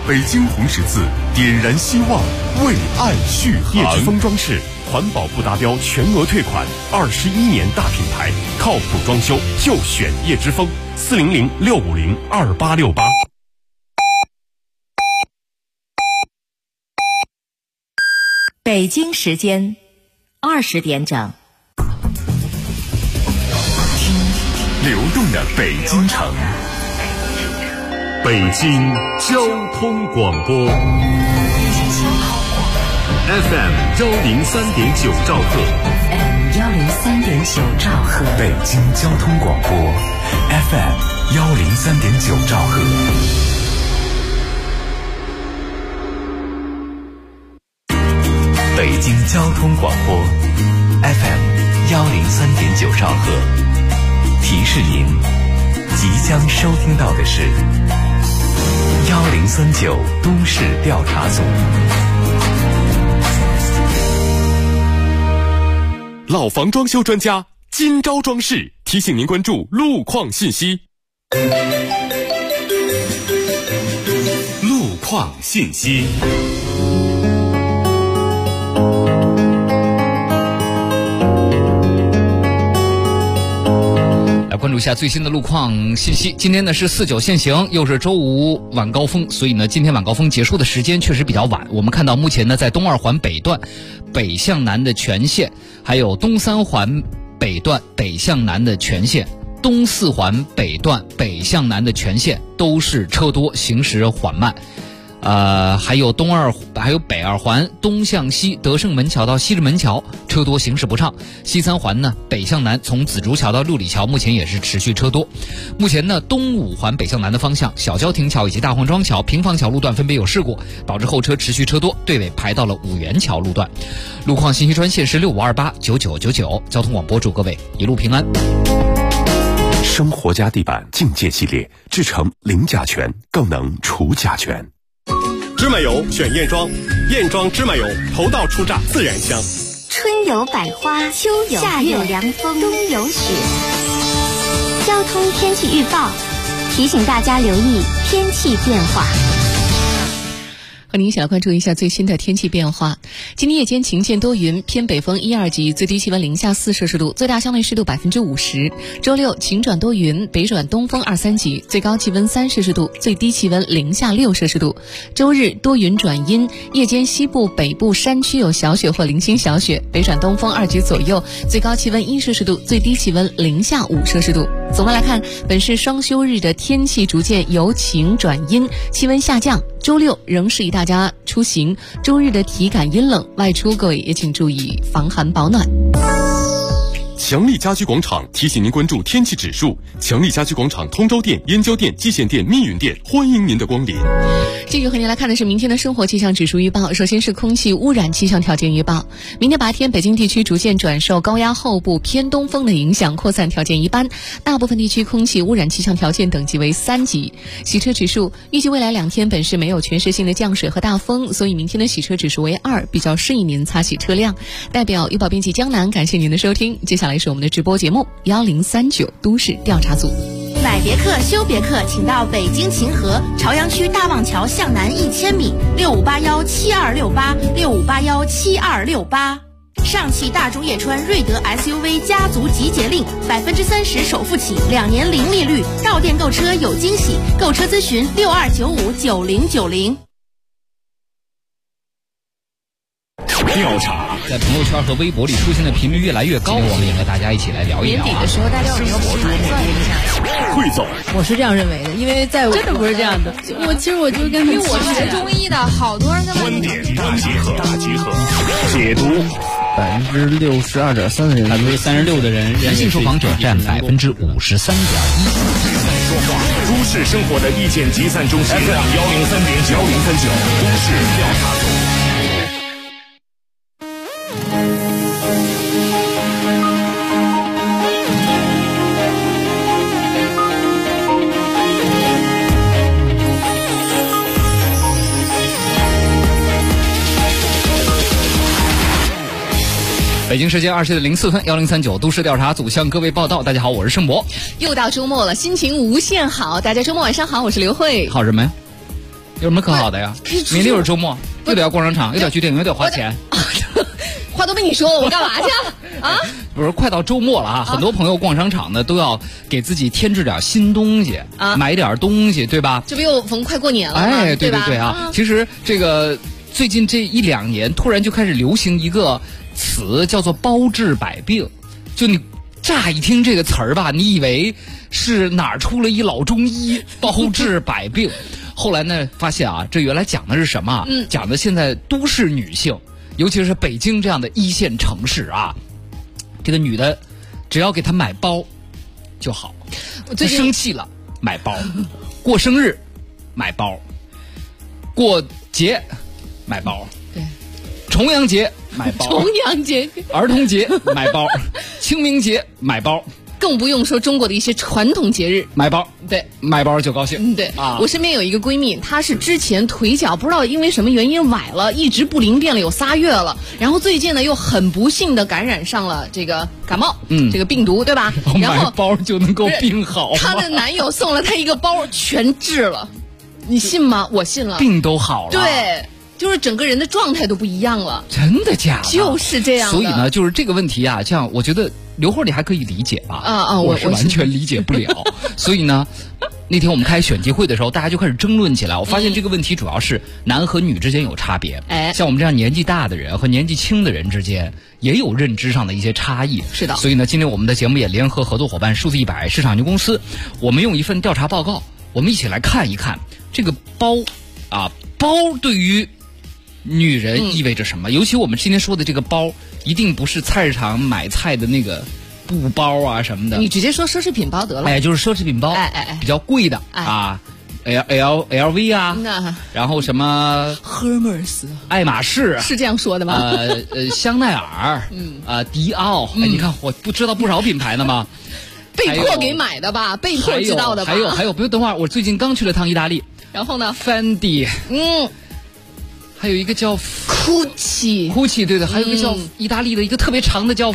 北京红十字点燃希望，为爱续航。叶之峰装饰环保不达标全额退款，21年大品牌，靠谱装修就选叶之峰，400-650-2868。 北京时间20点整， 流动的北京城，北京交通广播 FM 103.9兆赫， 103.9兆赫， 北京交通广播 FM 103.9兆赫。北京交通广播 FM 103.9兆赫，提示您即将收听到的是1039都市调查组。老房装修专家今朝装饰提醒您关注路况信息。路况信息。 关注一下最新的路况信息。今天呢是4-9限行，又是周五晚高峰，所以呢今天晚高峰结束的时间确实比较晚。我们看到目前呢在东2环北段北向南的全线，还有东3环北段北向南的全线，东4环北段北向南的全线都是车多，行驶缓慢。还有北2环东向西德胜门桥到西直门桥车多，行驶不畅。西3环呢北向南从紫竹桥到六里桥目前也是持续车多。目前呢东5环北向南的方向小交亭桥以及大黄庄桥平房桥路段分别有事故，导致后车持续车多，队尾排到了五元桥路段。路况信息专线是65289999，交通广播祝各位一路平安。 生活家地板境界系列制成零甲醛，更能除甲醛。芝麻油选燕庄，燕庄芝麻油头道初榨自然香。 春有百花，秋有夏有凉风，冬有雪。交通天气预报提醒大家留意天气变化。 和您一起来关注一下最新的天气变化。今天夜间晴间多云，偏北风1、2级，最低气温零下4摄氏度，最大相对湿度50%。周六晴转多云，北转东风2、3级，最高气温3摄氏度，最低气温零下6摄氏度。周日多云转阴，夜间西部、北部山区有小雪或零星小雪，北转东风2级左右，最高气温1摄氏度，最低气温零下5摄氏度。总的来看，本是双休日的天气逐渐由晴转阴，气温下降。周六仍适宜大家出行，周日的体感阴冷，外出各位也请注意防寒保暖。 强力家居广场提醒您关注天气指数。强力家居广场通州店、燕郊店、蓟县店、密云店欢迎您的光临。 继续和您来看的是明天的生活气象指数预报。首先是空气污染气象条件预报。明天白天北京地区逐渐转受高压后部偏东风的影响，扩散条件一般，大部分地区空气污染气象条件等级为3级。洗车指数预计未来2天本市没有全市性的降水和大风，所以明天的洗车指数为2，比较适宜您擦洗车辆。代表预报编辑江南感谢您的收听，接下来是我们的直播节目1039都市调查组。 买别克修别克，请到北京秦河朝阳区大望桥向南1000米，65817268，65817268。上汽大众叶川瑞德 SUV 家族集结令，30%首付起，2年零利率，到店购车有惊喜，购车咨询62959090。 调查在朋友圈和微博里出现的频率越来越高，我们也和大家一起来聊一聊。 年底的时候，大家有没有盘算一下？ 汇总， 我是这样认为的，因为在我真的不是这样的。其实我就跟因为我是学中医的，好多人跟观点大集合，解读。 62.3%的人 ，36%的人，男性受访者占53.1%。 说话，都市生活的意见集散中心 FM 103.9都市调查组。 北京时间20点04分，1039都市调查组向各位报道。大家好，我是盛博。 又到周末了，心情无限好。大家周末晚上好，我是刘慧。 好什么呀？ 有什么可好的呀？明天又是周末，又得要逛商场，又得要去电影，又得花钱。 话都被你说了，我干嘛去啊？ 不是，快到周末了啊！很多朋友逛商场呢，都要给自己添置点新东西啊，买点东西，对吧？ 这不又逢快过年了吗？ 哎，对啊！其实这个最近这1-2年，突然就开始流行一个词，叫做包治百病。就你乍一听这个词儿吧，你以为是哪儿出了一老中医，包治百病。后来呢，发现啊，这原来讲的是什么？讲的现在都市女性。尤其是北京这样的1线城市啊，这个女的只要给她买包就好。她生气了买包，过生日买包，过节买包， 对， 重阳节买包， 重阳节、 儿童节买包，清明节买包。 更不用说中国的一些传统节日买包， 对， 买包就高兴。 对啊，我身边有一个闺蜜，她是之前腿脚不知道因为什么原因崴了，一直不灵便了有3月了，然后最近呢又很不幸的感染上了这个感冒，这个病毒，对吧？然后买包就能够病好， 她的男友送了她一个包，全治了，你信吗？我信了， 病都好了。 对。就是整个人的状态都不一样了。 真的假的？ 就是这样的。 所以呢，就是这个问题啊，像我觉得刘慧你还可以理解吧？我是完全理解不了。所以呢，那天我们开选题会的时候，大家就开始争论起来。我发现这个问题主要是男和女之间有差别。像我们这样年纪大的人和年纪轻的人之间也有认知上的一些差异。 是的。 所以呢，今天我们的节目也联合合作伙伴数字100市场有限公司，我们用一份调查报告，我们一起来看一看这个包对于女人意味着什么？尤其我们今天说的这个包，一定不是菜市场买菜的那个布包啊什么的。 你直接说奢侈品包得了。 哎，就是奢侈品包，比较贵的啊 ，LV 啊，然后什么 Hermes、 爱马仕， 是这样说的吗？ 香奈儿，迪奥，哎，你看我不知道不少品牌呢吗？ 被迫给买的吧，被迫知道的吧？ 还有，不用等会儿，我最近刚去了趟意大利， 然后呢 ，Fendi，还有一个叫 Gucci， 对的，还有一个叫意大利的一个特别长的叫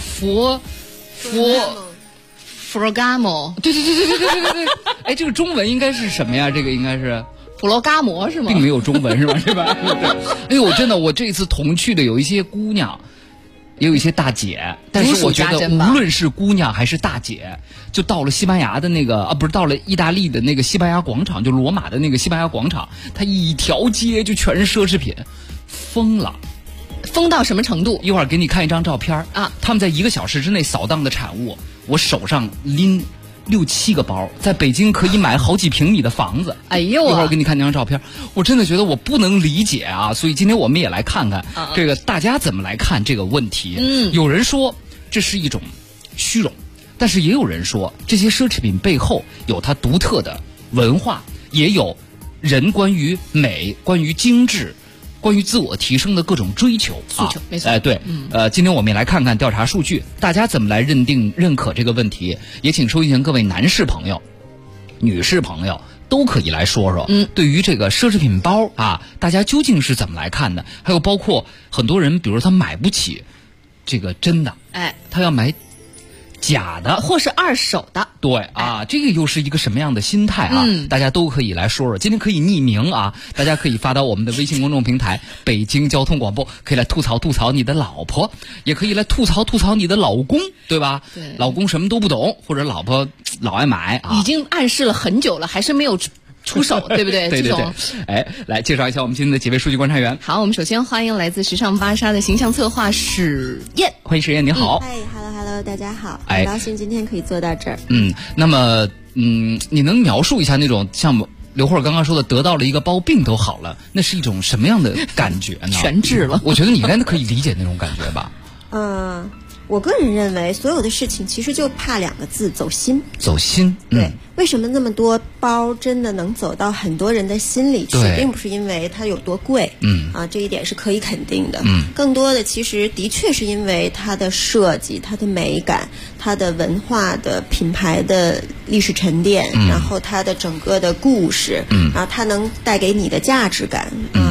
Ferragamo， 对，哎，这个中文应该是什么呀？这个应该是普罗嘎摩是吗？ 并没有中文是吧？是吧？哎呦，真的，我这次同去的有一些姑娘，也有一些大姐，但是我觉得无论是姑娘还是大姐，就到了西班牙的那个不是到了意大利的那个西班牙广场，就罗马的那个西班牙广场，它一条街就全是奢侈品，疯了。 疯到什么程度？ 一会儿给你看一张照片啊， 他们在1个小时之内扫荡的产物，我手上拎6-7个包，在北京可以买好几平米的房子。 哎呦一会儿给你看那张照片，我真的觉得我不能理解啊！所以今天我们也来看看这个大家怎么来看这个问题。有人说这是一种虚荣，但是也有人说这些奢侈品背后有它独特的文化，也有人关于美、关于精致、关于自我提升的各种追求诉求，没错。 哎，对，今天我们也来看看调查数据，大家怎么来认可这个问题？也请收听各位男士朋友、女士朋友都可以来说说，对于这个奢侈品包啊，大家究竟是怎么来看的？还有包括很多人，比如他买不起这个真的，他要买假的或是2手的， 对啊，这个又是一个什么样的心态啊？大家都可以来说说。今天可以匿名啊，大家可以发到我们的微信公众平台北京交通广播，可以来吐槽你的老婆，也可以来吐槽你的老公，对吧？ 对， 老公什么都不懂，或者老婆老爱买啊， 已经暗示了很久了，还是没有出手，对不对？ 对。哎，来介绍一下我们今天的几位数据观察员。 好，我们首先欢迎来自时尚芭莎的形象策划史燕， 欢迎史燕，你好。 嗨 ，Hello， 大家好，很高兴今天可以坐到这儿。 那么你能描述一下那种像刘慧刚刚说的得到了一个包病都好了，那是一种什么样的感觉呢？ 全治了。 我觉得你应该可以理解那种感觉吧。 我个人认为所有的事情其实就怕2个字，走心。 走心。 对，为什么那么多包真的能走到很多人的心里去，并不是因为它有多贵，这一点是可以肯定的。更多的其实的确是因为它的设计、它的美感、它的文化的品牌的历史沉淀，然后它的整个的故事，然后它能带给你的价值感，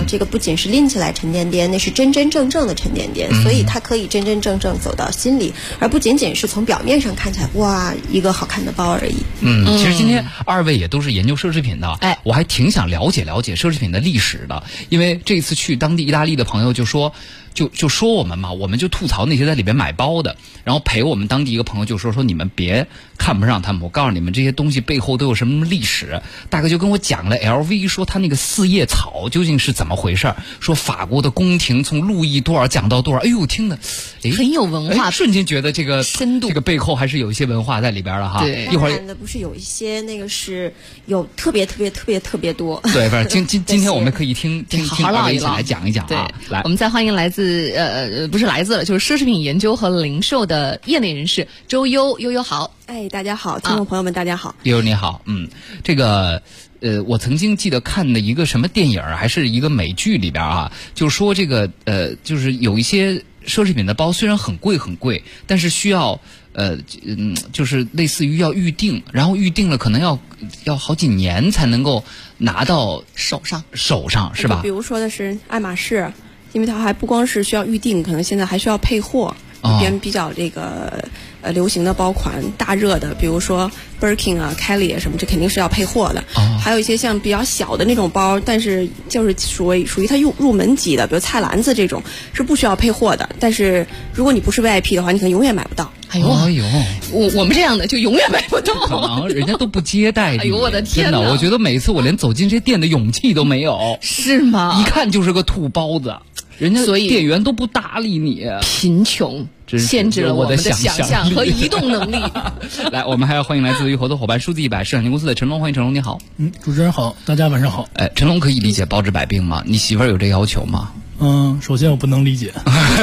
这个不仅是拎起来沉甸甸，那是真真正正的沉甸甸，所以它可以真真正正走到心里，而不仅仅是从表面上看起来哇一个好看的包而已。 其实今天二位也都是研究奢侈品的，我还挺想了解了解奢侈品的历史的，因为这次去当地意大利的朋友就说我们嘛，我们就吐槽那些在里边买包的，然后陪我们当地一个朋友就说你们别看不上他们，我告诉你们这些东西背后都有什么历史。大概就跟我讲了 LV 说他那个4叶草究竟是怎么回事，说法国的宫廷从路易多少讲到多少，哎呦听的很有文化， 瞬间觉得这个深度， 这个背后还是有一些文化在里边了哈。 对， 一会儿的不是有一些那个是有特别多。 对，反正今天我们可以听二位一起来讲一讲啊。来， 我们再欢迎来自不是来自了，就是奢侈品研究和零售的业内人士周悠悠好。 大家好，听众朋友们，大家好。 悠你好，这个我曾经记得看的一个什么电影还是一个美剧里边啊，就说这个就是有一些奢侈品的包虽然很贵，但是需要就是类似于要预定，然后预定了可能要好几年才能够拿到手上是吧？ 比如说的是爱马仕，因为它还不光是需要预定，可能现在还需要配货。一边比较这个流行的包款大热的，比如说 Birkin 啊、Kelly 啊什么，这肯定是要配货的。还有一些像比较小的那种包，但是就是属于它入门级的，比如菜篮子这种是不需要配货的。但是如果你不是 VIP 的话，你可能永远买不到。 哎呦，我们这样的就永远买不到， 可能人家都不接待你。 哎呦我的天哪！ 真的，我觉得每次我连走进这店的勇气都没有。 是吗？ 一看就是个土包子。人家店员都不搭理你， 贫穷限制了我们的想象和移动能力。 来，我们还要欢迎来自于合作伙伴数字100市场有限公司的陈龙，欢迎陈龙，你好。 主持人好，大家晚上好。 陈龙可以理解包治百病吗？你媳妇儿有这要求吗？ 首先我不能理解。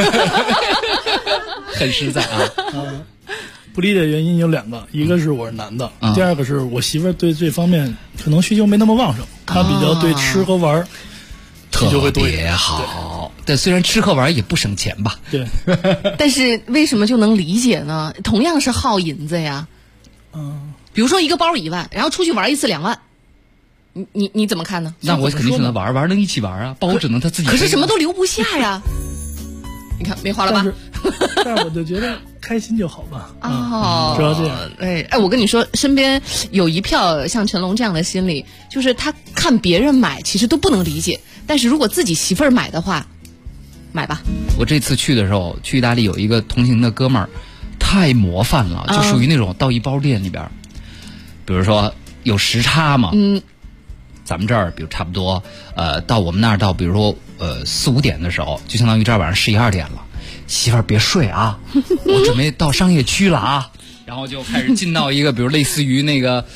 很实在啊。 不理解原因有2个，一个是我是男的，第二个是我媳妇儿对这方面可能需求没那么旺盛，她比较对吃和玩特别好。对，虽然吃喝玩也不省钱吧。 对。 但是为什么就能理解呢？同样是耗银子呀。比如说一个包1万，然后出去玩一次2万，你怎么看呢？ 那我肯定选择玩能一起玩啊，包只能他自己。 可是什么都留不下呀。你看没花了吧？ 但是我就觉得开心就好吧。 哦， 主要这样。 哎，我跟你说，身边有一票像陈龙这样的心理，就是他看别人买其实都不能理解，但是如果自己媳妇儿买的话，买吧。 我这次去的时候，去意大利有一个同行的哥们儿，太模范了，就属于那种到一包店里边，比如说有时差嘛，咱们这儿比如差不多到我们那儿到比如说4、5点的时候，就相当于这儿晚上11、12点了。媳妇儿别睡啊，我准备到商业区了啊，然后就开始进到一个比如类似于那个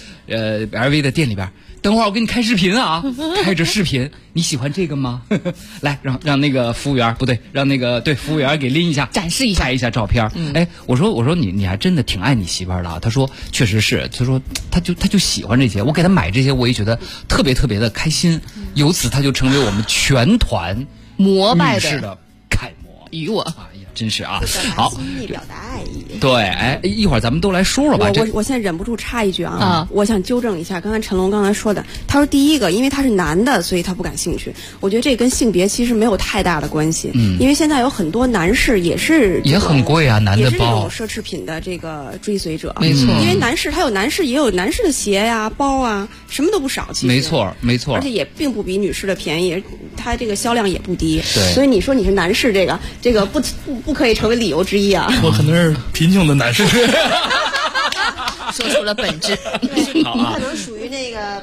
LV 的店里边。等会儿我给你开视频啊，开着视频，你喜欢这个吗？来，让那个服务员不对，让那个服务员给拎一下， 展示一下， 拍一下照片。我说你还真的挺爱你媳妇儿的。他说确实是，他说他就喜欢这些，我给他买这些，我也觉得特别特别的开心。由此他就成为我们全团膜拜女士的楷模。 与我。 真是啊，好， 心意表达爱意。 对，一会儿咱们都来说说吧。 我现在忍不住插一句啊，我想纠正一下，刚才陈龙刚才说的，他说第一个，因为他是男的，所以他不感兴趣。我觉得这跟性别其实没有太大的关系，因为现在有很多男士也很贵啊，男的包也是这种奢侈品的这个追随者， 没错。 因为男士他有男士也有男士的鞋呀、包啊，什么都不少，其实没错， 而且也并不比女士的便宜，它这个销量也不低。 对， 所以你说你是男士，这个不可以成为理由之一啊。 我可能是贫穷的男士。 说出了本质。 你可能属于那个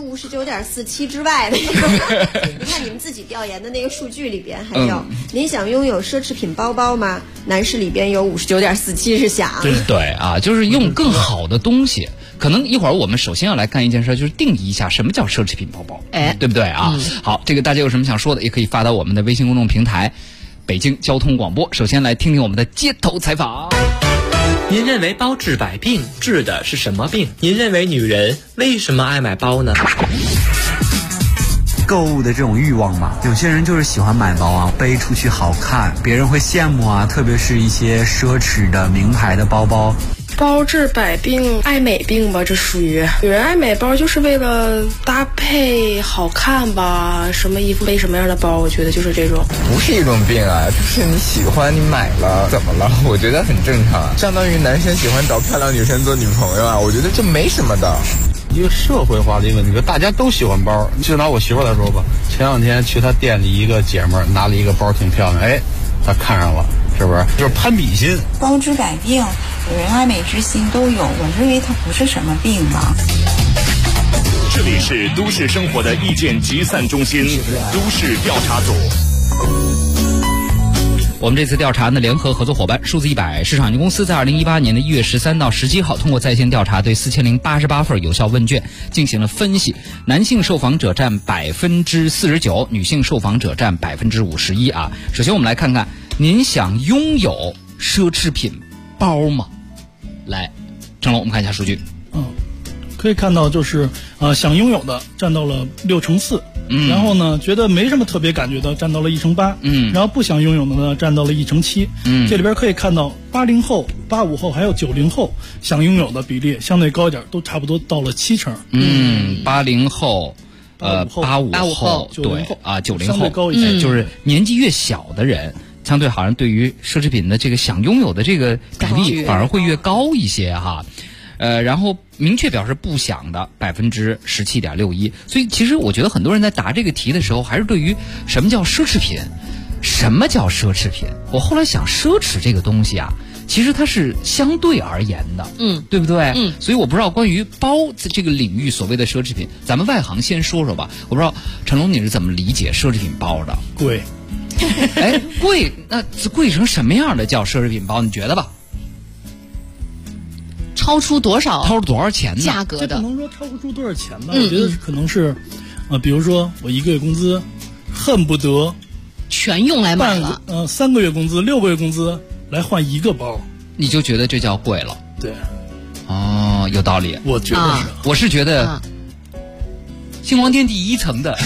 59.47%之外的。你看你们自己调研的那个数据里边还有，您想拥有奢侈品包包吗？男士里边有59.47%是想。 对啊，就是用更好的东西。可能一会儿我们首先要来干一件事，就是定义一下什么叫奢侈品包包，对不对啊？好，这个大家有什么想说的，也可以发到我们的微信公众平台北京交通广播。首先来听听我们的街头采访。 您认为包治百病治的是什么病？您认为女人为什么爱买包呢？ 购物的这种欲望嘛，有些人就是喜欢买包啊，背出去好看，别人会羡慕啊，特别是一些奢侈的名牌的包包。 包治百病，爱美病吧，这属于女人爱美包就是为了搭配好看吧，什么衣服背什么样的包，我觉得就是这种。 不是一种病啊，就是你喜欢你买了怎么了？我觉得很正常啊，相当于男生喜欢找漂亮女生做女朋友啊，我觉得这没什么的。 一个社会化的一个问题，大家都喜欢包。就拿我媳妇来说吧，前两天去她店里，一个姐们儿拿了一个包挺漂亮，她看上了，是不是？就是攀比心。 包治百病，女人爱美之心都有，我认为它不是什么病吧。 这里是都市生活的意见集散中心，都市调查组。 我们这次调查呢，联合合作伙伴数字100市场有限公司在2018年的1月13到17号，通过在线调查，对4088份有效问卷进行了分析。男性受访者占49%，女性受访者占51%啊。首先我们来看看，您想拥有奢侈品包吗？来，成龙，我们看一下数据。 可以看到就是想拥有的占到了4%，然后呢觉得没什么特别感觉的占到了8%，然后不想拥有的呢占到了7%，这里边可以看到80后、85后还有90后想拥有的比例相对高一点，都差不多到了70%。 80后、85后，对啊，90后相对高一些， 就是年纪越小的人，相对好像对于奢侈品的这个想拥有的这个比例反而会越高一些哈。然后明确表示不想的17.61%，所以其实我觉得很多人在答这个题的时候，还是对于什么叫奢侈品，什么叫奢侈品？我后来想，奢侈这个东西啊，其实它是相对而言的，对不对？所以我不知道关于包这个领域所谓的奢侈品，咱们外行先说说吧。我不知道陈龙你是怎么理解奢侈品包的？ 贵， 贵，那贵成什么样的叫奢侈品包？你觉得吧？ 超出多少钱呢？ 价格的， 这不能说超不出多少钱吧。我觉得可能是，比如说我1个月工资，恨不得全用来买了 ，3个月工资、6个月工资来换1个包， 你就觉得这叫贵了？ 对， 哦，有道理。 我觉得是， 我是觉得星光天地1层的。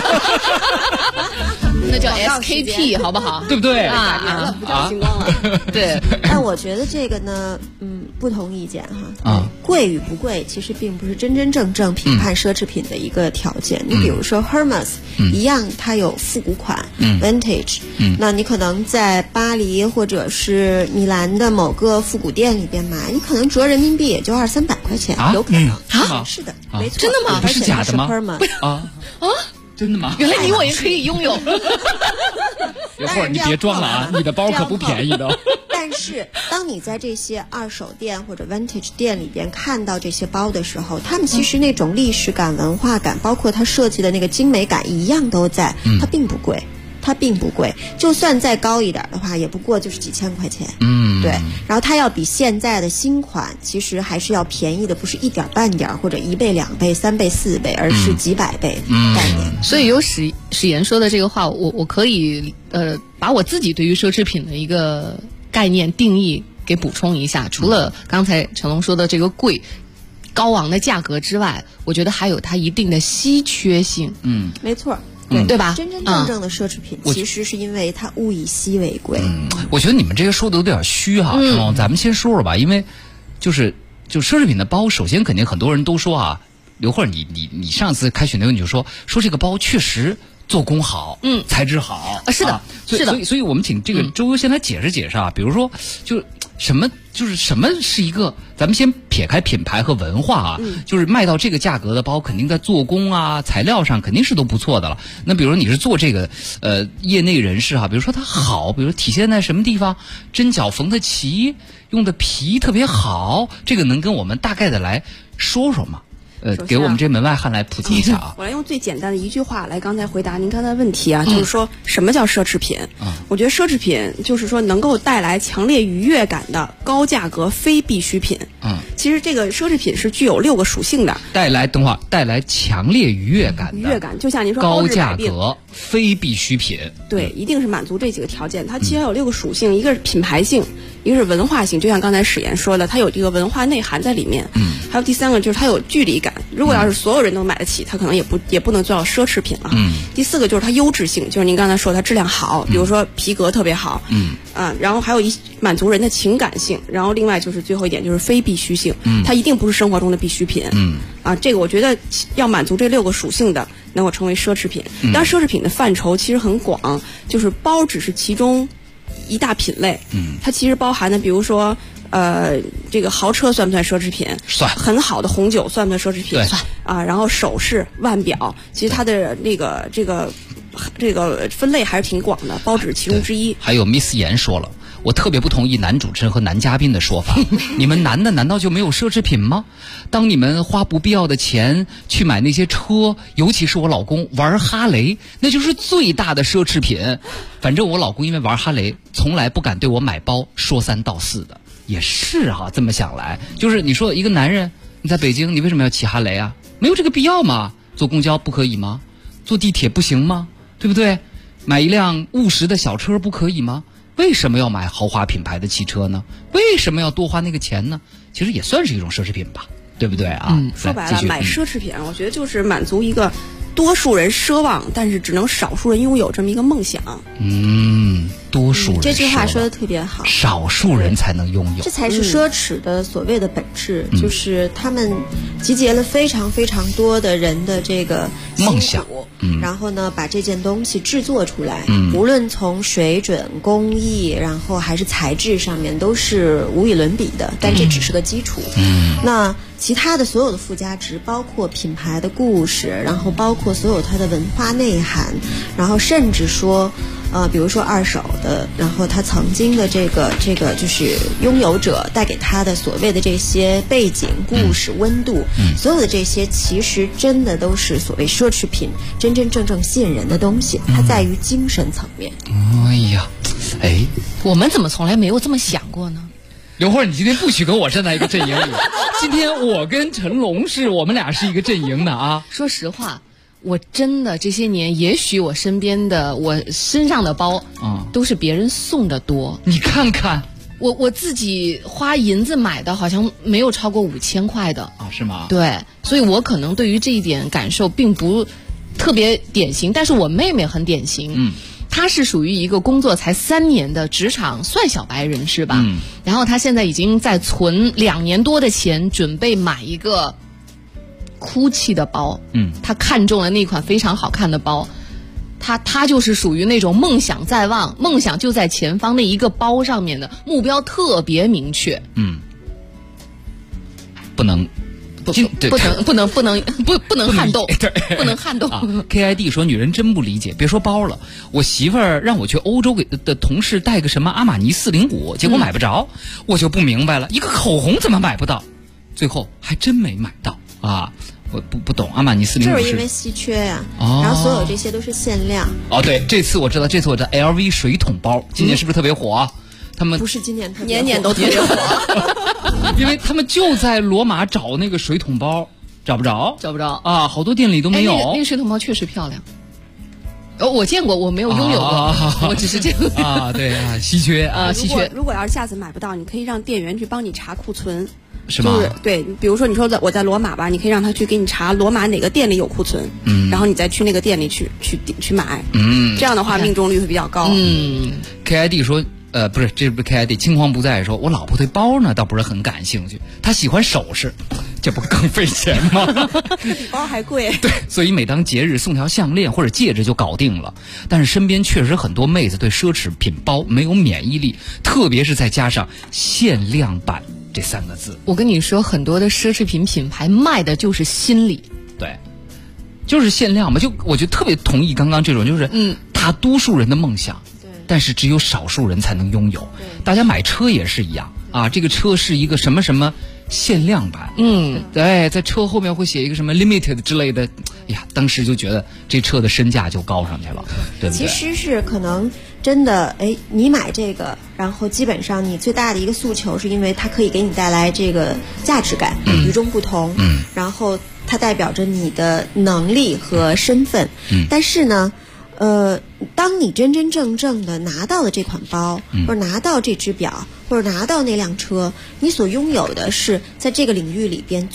那叫 SKP 好不好？ 对不对？ 不叫星光了。 对。 但我觉得这个呢，不同意见哈。贵与不贵，其实并不是真真正正评判奢侈品的一个条件。你比如说 Hermes，一样它有复古款，Vintage。那你可能在巴黎或者是米兰的某个复古店里边买，你可能折人民币也就200-300块钱，有可能。是的，没错。 真的吗？ 不是假的吗？真的吗？ 原来你我也可以拥有。 一会儿你别装了啊，你的包可不便宜的。 但是当你在这些二手店或者 vintage 店里边看到这些包的时候，他们其实那种历史感、文化感，包括它设计的那个精美感一样都在，它并不贵。它并不贵，就算再高一点的话，也不过就是几千块钱。对。然后它要比现在的新款其实还是要便宜的，不是一点半点或者1倍、2倍、3倍、4倍，而是几百倍概念。 所以有史岩说的这个话，我可以把我自己对于奢侈品的一个概念定义给补充一下。除了刚才成龙说的这个贵、高昂的价格之外，我觉得还有它一定的稀缺性。 没错。 对吧？ 真真正正的奢侈品，其实是因为它物以稀为贵。 我觉得你们这个说的有点虚哈，咱们先说说吧，因为就奢侈品的包，首先肯定很多人都说啊，刘慧，你上次开选题你就说这个包确实做工好，材质好， 是的，是的。 所以我们请这个周优先来解释解释啊，比如说什么是一个，咱们先撇开品牌和文化啊，就是卖到这个价格的包，肯定在做工啊、材料上肯定是都不错的了。那比如说你是做这个业内人士哈，比如说它好，比如说体现在什么地方，针脚缝得齐，用的皮特别好，这个能跟我们大概的来说说吗？给我们这门外汉来普及一下啊！ 我来用最简单的一句话来刚才回答您刚才的问题啊，就是说什么叫奢侈品？我觉得奢侈品就是说能够带来强烈愉悦感的高价格非必需品。其实这个奢侈品是具有6个属性的。带来强烈愉悦感的。愉悦感，就像您说高价格非必需品。 对，一定是满足这几个条件。它其实有6个属性，一个是品牌性，一个是文化性，就像刚才史岩说的，它有这个文化内涵在里面。还有第3个就是它有距离感。如果要是所有人都买得起，它可能也不能叫奢侈品了。第4个就是它优质性，就是您刚才说它质量好，比如说皮革特别好。然后还有满足人的情感性，然后另外就是最后一点就是非必需性，它一定不是生活中的必需品。这个我觉得要满足这6个属性的，能够成为奢侈品。当然，奢侈品的范畴其实很广，就是包只是其中一大品类。它其实包含的，比如说。这个豪车算不算奢侈品？ 算。 很好的红酒算不算奢侈品？ 算。 然后首饰、腕表，其实它的这个分类还是挺广的，包只是其中之一。 还有 Miss 严说了，我特别不同意男主持人和男嘉宾的说法。你们男的难道就没有奢侈品吗？当你们花不必要的钱去买那些车，尤其是我老公玩哈雷，那就是最大的奢侈品。反正我老公因为玩哈雷，从来不敢对我买包说3道4的。也是哈，这么想来，就是你说一个男人，你在北京，你为什么要骑哈雷啊？没有这个必要嘛。坐公交不可以吗？坐地铁不行吗？对不对？买一辆务实的小车不可以吗？为什么要买豪华品牌的汽车呢？为什么要多花那个钱呢？其实也算是一种奢侈品吧，对不对啊？ 说白了，买奢侈品，我觉得就是满足一个多数人奢望，但是只能少数人拥有这么一个梦想。 多数人这句话说的特别好， 少数人才能拥有， 这才是奢侈的所谓的本质，就是他们集结了非常非常多的人的这个梦想， 然后呢把这件东西制作出来，无论从水准、工艺，然后还是材质上面都是无与伦比的，但这只是个基础。那其他的所有的附加值，包括品牌的故事，然后包括所有它的文化内涵，然后甚至说比如说二手的，然后他曾经的这个就是拥有者带给他的所谓的这些背景故事、温度，所有的这些其实真的都是所谓奢侈品真真正正吸引人的东西，它在于精神层面。 我们怎么从来没有这么想过呢？ 刘慧，你今天不许跟我站在一个阵营里。今天我跟陈龙我们俩是一个阵营的啊。 说实话，我真的这些年，也许我身边的、我身上的包，都是别人送的多。 你看看， 我自己花银子买的，好像没有超过5000块的啊？是吗？ 对，所以我可能对于这一点感受并不特别典型，但是我妹妹很典型。她是属于一个工作才3年的职场算小白人士吧，然后她现在已经在存2年多的钱，准备买一个GUCCI的包。她看中了那款非常好看的包，她就是属于那种梦想在望，梦想就在前方，那一个包上面的目标特别明确。不能撼动，不能撼动。 KID 说，女人真不理解，别说包了，我媳妇儿让我去欧洲的同事带个什么阿玛尼405，结果买不着，我就不明白了，一个口红怎么买不到？最后还真没买到啊！我不懂阿玛尼405 就是因为稀缺呀，然后所有这些都是限量。 对，这次我知道 LV 水桶包今年是不是特别火啊？他们不是今年特别火， 年年都特别火。 因为他们就在罗马找那个水桶包，找不着啊，好多店里都没有。 那个水桶包确实漂亮，我见过，我没有拥有过，我只是见过对啊，稀缺啊，稀缺。 如果要是下次买不到，你可以让店员去帮你查库存。 是吗？ 对，比如说你说我在罗马吧，你可以让他去给你查罗马哪个店里有库存，然后你再去那个店里去买，这样的话命中率会比较高。 KID 说。不是，这不是 KID， 青黄不在说，我老婆对包呢倒不是很感兴趣，她喜欢首饰，这不更费钱吗？ 比包还贵。 对，所以每当节日送条项链或者戒指就搞定了。但是身边确实很多妹子对奢侈品包没有免疫力，特别是再加上限量版这3个字。 我跟你说，很多的奢侈品品牌卖的就是心理。 对，就是限量嘛。就我就特别同意刚刚这种，就是大多数人的梦想。但是只有少数人才能拥有。大家买车也是一样啊，这个车是一个什么什么限量版，对，在车后面会写一个什么 limited 之类的，哎呀，当时就觉得这车的身价就高上去了，对不对？ 其实是可能真的，你买这个，然后基本上你最大的一个诉求是因为它可以给你带来这个价值感，与众不同，然后它代表着你的能力和身份，但是呢。当你真真正正的拿到了这款包，或者拿到这只表，或者拿到那辆车，你所拥有的是在这个领域里边最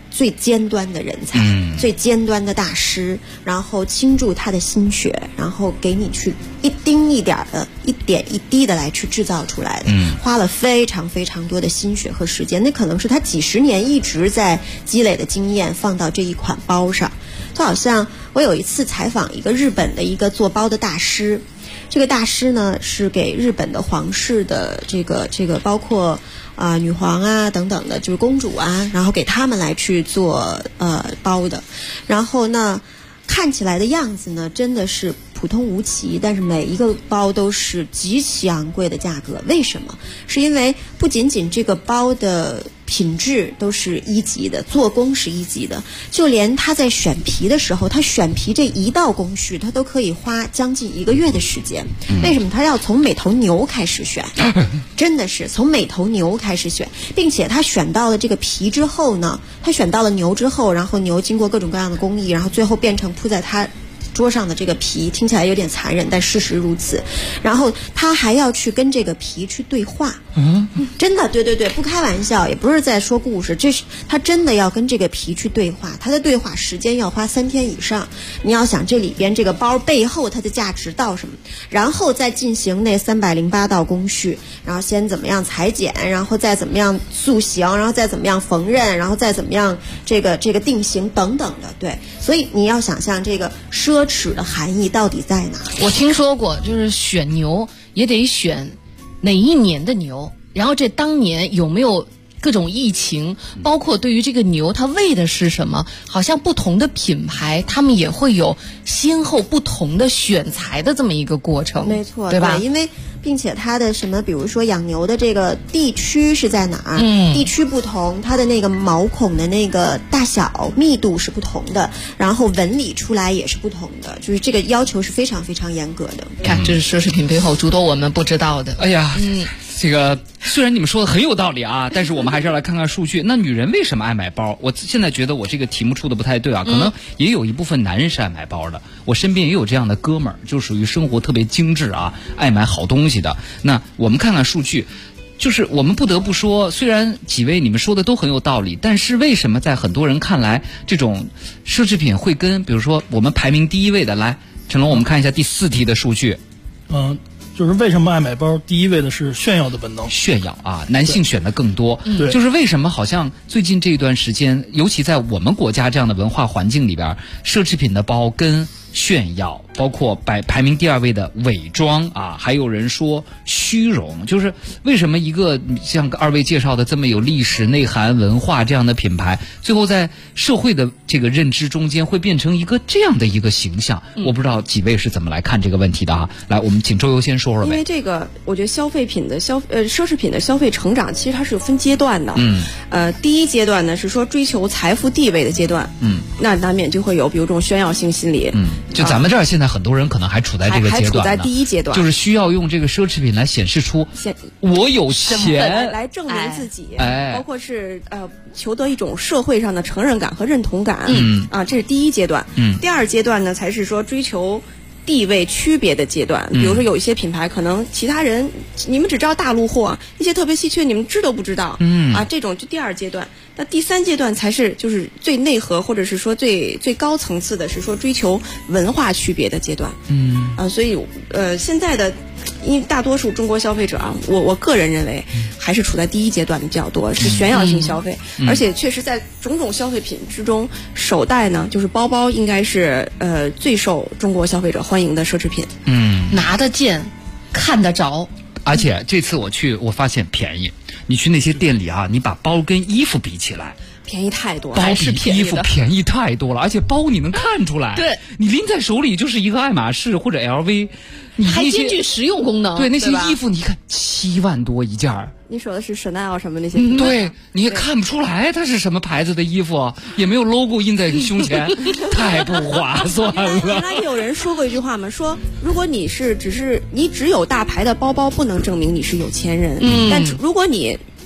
最尖端的人才，最尖端的大师，然后倾注他的心血，然后给你去一丁一点的、一点一滴的来去制造出来的，花了非常非常多的心血和时间，那可能是他几十年一直在积累的经验放到这一款包上。就好像我有一次采访一个日本的一个做包的大师，这个大师呢是给日本的皇室的这个包括女皇啊等等的，就是公主啊，然后给他们来去做包的，然后呢看起来的样子呢真的是普通无奇，但是每一个包都是极其昂贵的价格。为什么？是因为不仅仅这个包的品质都是一级的，做工是一级的，就连他在选皮的时候，他选皮这一道工序他都可以花将近1个月的时间。为什么？他要从每头牛开始选，真的是从每头牛开始选，并且他选到了这个皮之后呢，他选到了牛之后，然后牛经过各种各样的工艺，然后最后变成铺在他桌上的这个皮，听起来有点残忍，但事实如此。然后他还要去跟这个皮去对话，真的，对，不开玩笑，也不是在说故事，这是他真的要跟这个皮去对话，他的对话时间要花3天以上。你要想这里边这个包背后它的价值到什么，然后再进行那308道工序，然后先怎么样裁剪，然后再怎么样塑形，然后再怎么样缝纫，然后再怎么样这个定型等等的。对，所以你要想象这个奢侈的含义到底在哪？ 我听说过，就是选牛也得选哪一年的牛，然后这当年有没有各种疫情，包括对于这个牛它喂的是什么，好像不同的品牌他们也会有先后不同的选材的这么一个过程。 没错， 对吧？ 因为并且它的什么，比如说养牛的这个地区是在哪儿，地区不同，它的那个毛孔的那个大小密度是不同的，然后纹理出来也是不同的，就是这个要求是非常非常严格的。 看，这是奢侈品背后诸多我们不知道的。 哎呀，这个虽然你们说的很有道理啊，但是我们还是要来看看数据。那女人为什么爱买包？我现在觉得我这个题目出的不太对啊，可能也有一部分男人是爱买包的。我身边也有这样的哥们儿，就属于生活特别精致啊，爱买好东西的。那我们看看数据，就是我们不得不说，虽然几位你们说的都很有道理，但是为什么在很多人看来，这种奢侈品会跟比如说我们排名第1位的，来，陈龙，我们看一下第4题的数据。 就是为什么爱买包？第一位的是炫耀的本能。 炫耀啊，男性选的更多。 对， 就是为什么好像最近这一段时间，尤其在我们国家这样的文化环境里边，奢侈品的包跟炫耀，包括排名第2位的伪装啊，还有人说虚荣，就是为什么一个像2位介绍的这么有历史内涵文化这样的品牌，最后在社会的这个认知中间会变成一个这样的一个形象？我不知道几位是怎么来看这个问题的啊？来，我们请周游先说说呗。 因为这个，我觉得消费品的奢侈品的消费成长，其实它是有分阶段的。第一阶段呢是说追求财富地位的阶段，那难免就会有比如这种炫耀性心理。 就咱们这儿现在很多人可能还处在这个阶段呢， 还处在第一阶段， 就是需要用这个奢侈品来显示出我有钱， 来证明自己，包括是求得一种社会上的承认感和认同感。这是第一阶段。第2阶段呢才是说追求地位区别的阶段，比如说有一些品牌可能其他人你们只知道大陆货，一些特别稀缺你们知都不知道，这种就第2阶段。那第3阶段才是就是最内核或者是说最高层次的，是说追求文化区别的阶段。所以现在的因为大多数中国消费者啊，我个人认为还是处在第1阶段的比较多，是炫耀性消费。而且确实在种种消费品之中，手袋呢就是包包应该是最受中国消费者欢迎的奢侈品。 拿得见，看得着。 而且这次我发现便宜。你去那些店里啊，你把包跟衣服比起来， 便宜太多了， 包比衣服便宜太多了，而且包你能看出来， 对， 你拎在手里就是一个爱马仕或者 LV， 还兼具实用功能。 对，那些衣服你看7万多一件儿。 你说的是 Chanel 什么那些？ 对，你也看不出来它是什么牌子的衣服，也没有 logo 印在胸前，太不划算了。 原来有人说过一句话嘛，说如果你只有大牌的包包，不能证明你是有钱人。但如果你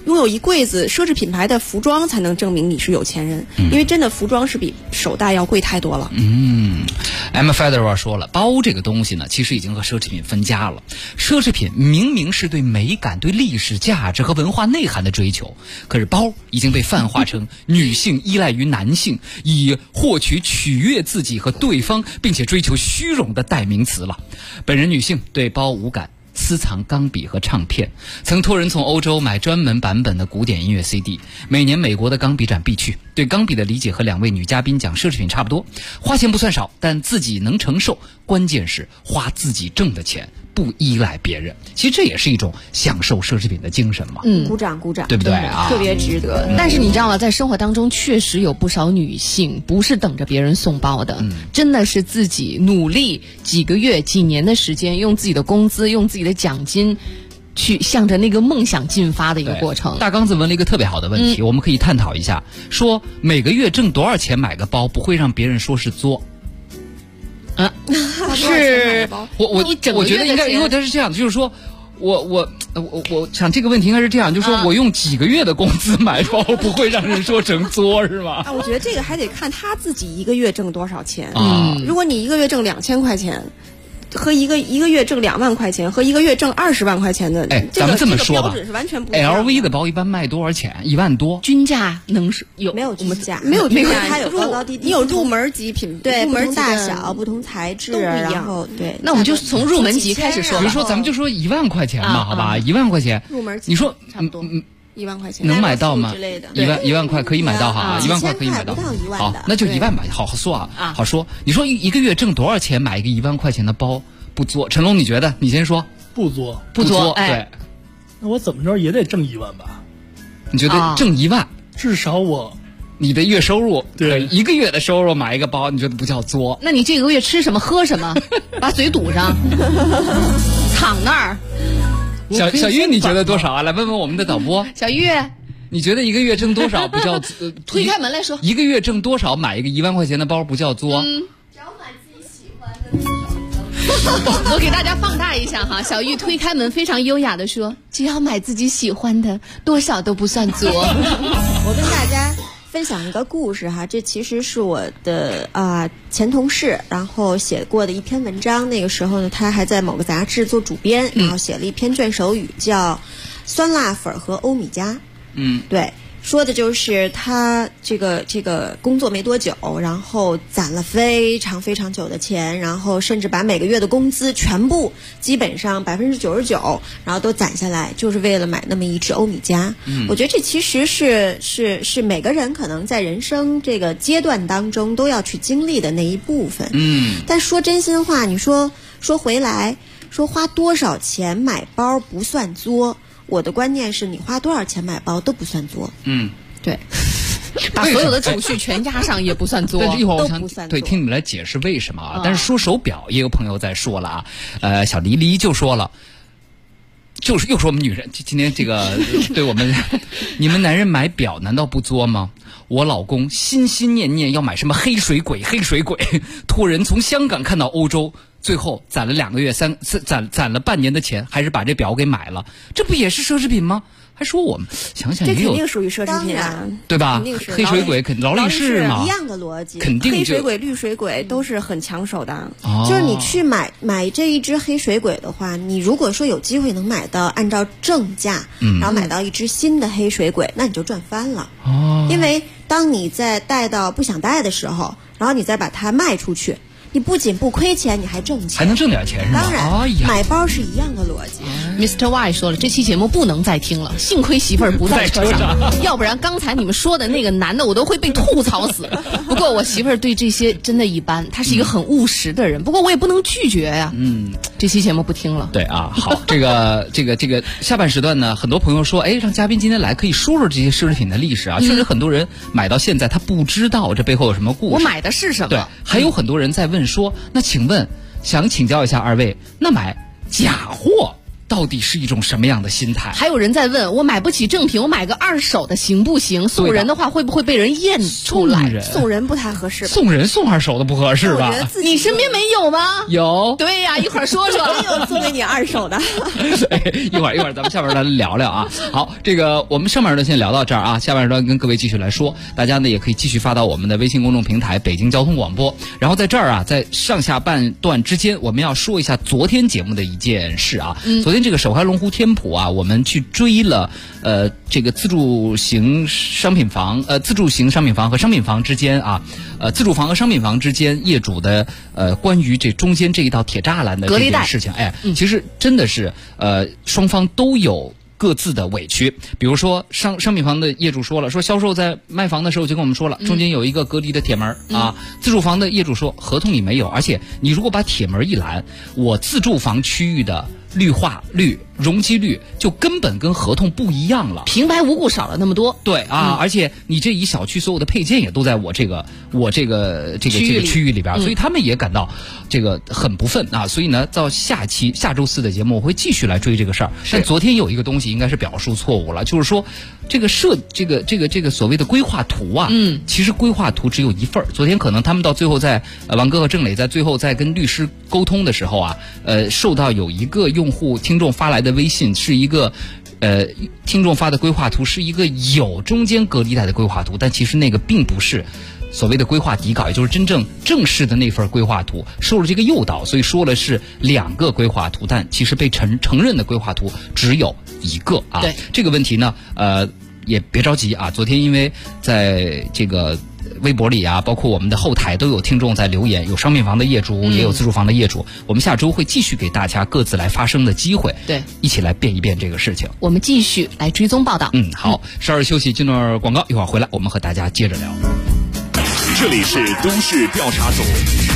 拥有一柜子奢侈品牌的服装才能证明你是有钱人，因为真的服装是比手袋要贵太多了。 Emma Federer 说了，包这个东西呢，其实已经和奢侈品分家了。奢侈品明明是对美感、对历史价值和文化内涵的追求，可是包已经被泛化成女性依赖于男性，以获取取悦自己和对方，并且追求虚荣的代名词了。本人女性对包无感，私藏钢笔和唱片，曾托人从欧洲买专门版本的古典音乐 CD， 每年美国的钢笔展必去。对钢笔的理解和2位女嘉宾讲奢侈品差不多，花钱不算少，但自己能承受，关键是花自己挣的钱，不依赖别人。其实这也是一种享受奢侈品的精神嘛。 鼓掌鼓掌， 对不对啊？ 特别值得。但是你知道吗，在生活当中确实有不少女性不是等着别人送包的，真的是自己努力几个月几年的时间，用自己的工资，用自己的奖金去向着那个梦想进发的一个过程。 大刚子问了一个特别好的问题，我们可以探讨一下，说每个月挣多少钱买个包不会让别人说是作？ 是我觉得应该，因为它是这样的，就是说我想这个问题应该是这样，就是说我用几个月的工资买包不会让人说成作是吗？ 我觉得这个还得看他自己一个月挣多少钱。如果你一个月挣2000块钱，和一个月挣2万块钱和一个月挣20万块钱的， 咱们这么说吧， 标准是完全不一样的。 LV 的包一般卖多少钱？1万多。 均价能是有没有均价？ 没有均价， 它有高高低低。 你有入门级品， 对， 入门不同大小、不同材质，然后对。 那我们就从入门级开始说。 比如说，咱们就说1万块钱嘛，好吧，1万块钱。 入门级， 你说差不多1万块钱能买到吗？1万块可以买到哈，1万块可以买到。好，那就1万吧，好说啊，好说。你说一个月挣多少钱买一个1万块钱的包？不作，陈龙，你觉得？你先说。 不作， 对。 那我怎么着也得挣1万吧？ 你觉得挣1万？ 至少你的月收入， 对 1个月的收入买一个包，你觉得不叫作？ 那你这个月吃什么喝什么，把嘴堵上，躺那儿。 小玉，你觉得多少啊？来问问我们的导播。 小玉， 你觉得1个月挣多少不叫？ 推开门来说。 1个月挣多少买一个1万块钱的包不叫作？ 只要买自己喜欢的。 我给大家放大一下哈，小玉推开门，非常优雅的说：“只要买自己喜欢的，多少都不算作。” 我跟大家分享一个故事哈，这其实是我的前同事，然后写过的一篇文章。那个时候呢，他还在某个杂志做主编，然后写了一篇卷首语，叫《酸辣粉和欧米茄》。对。说的就是他这个工作没多久，然后攒了非常非常久的钱，然后甚至把每个月的工资全部基本上99%，然后都攒下来，就是为了买那么一只欧米茄。我觉得这其实是每个人可能在人生这个阶段当中都要去经历的那一部分。但说真心话，你说回来，说花多少钱买包不算作。我的观念是你花多少钱买包都不算作。 对，把所有的储蓄全压上也不算作。 但是一会儿我想听你们来解释为什么啊？但是说手表也有朋友在说了啊，小黎黎就说了，就是又说我们女人今天这个对我们，你们男人买表难道不作吗？我老公心心念念要买什么黑水鬼，托人从香港看到欧洲。最后攒了2个月攒了半年的钱，还是把这表给买了，这不也是奢侈品吗？还说我们想想也有， 这肯定属于奢侈品啊， 对吧？黑水鬼劳力士嘛， 一样的逻辑， 肯定黑水鬼、绿水鬼都是很抢手的。 就是你去买这一只黑水鬼的话，你如果说有机会能买到按照正价，然后买到一只新的黑水鬼，那你就赚翻了。因为当你在戴到不想戴的时候，然后你再把它卖出去。你不仅不亏钱，你还挣钱， 还能挣点钱是吗？ 当然，买包是一样的逻辑。 Mr. Y 说了，这期节目不能再听了，幸亏媳妇儿不在车上，要不然刚才你们说的那个男的，我都会被吐槽死。不过我媳妇儿对这些真的一般，她是一个很务实的人，不过我也不能拒绝呀。这期节目不听了。 对啊，好，这个下半时段呢，很多朋友说，让嘉宾今天来可以说说这些奢侈品的历史啊。确实很多人买到现在，他不知道这背后有什么故事。 我买的是什么？ 对，还有很多人在问说，那请问，想请教一下二位，那买假货到底是一种什么样的心态？ 还有人在问，我买不起正品，我买个二手的行不行？送人的话会不会被人验出来？ 送人不太合适吧？ 送人送二手的不合适吧？ 你身边没有吗？ 有。 对呀，一会儿说说。 我送给你二手的。 一会儿咱们下边来聊聊啊。好，这个我们上半段先聊到这儿啊，下半段跟各位继续来说。大家呢也可以继续发到我们的微信公众平台北京交通广播。然后在这儿啊，在上下半段之间，我们要说一下昨天节目的一件事啊。昨天这个首开龙湖天普啊，我们去追了这个自助型商品房和商品房之间啊，自住房和商品房之间业主的关于这中间这一道铁栅栏的这件事情，其实真的是双方都有各自的委屈。比如说商品房的业主说销售在卖房的时候就跟我们说了，中间有一个隔离的铁门啊。自住房的业主说合同里没有，而且你如果把铁门一拦，我自住房区域的绿化率、容积率就根本跟合同不一样了， 平白无故少了那么多。 对啊，而且你这一小区所有的配件也都在我这个区域里边，所以他们也感到这个很不忿啊。所以呢，到下周4的节目我会继续来追这个事儿。但昨天有一个东西应该是表述错误了，就是说这个所谓的规划图啊，其实规划图只有一份。昨天可能他们到最后在王哥和郑磊在最后在跟律师沟通的时候啊，受到有一个听众发来的微信，是一个听众发的规划图是一个有中间隔离带的规划图，但其实那个并不是所谓的规划底稿，也就是真正正式的那份规划图，受了这个诱导，所以说了是2个规划图，但其实被承认的规划图只有1个啊。 对这个问题呢，也别着急啊。昨天因为在这个微博里啊，包括我们的后台都有听众在留言，有商品房的业主，也有自住房的业主。我们下周会继续给大家各自来发声的机会， 对， 一起来辩一辩这个事情。 我们继续来追踪报道。 好，稍事休息，进段广告，一会儿回来我们和大家接着聊。 这里是都市调查组。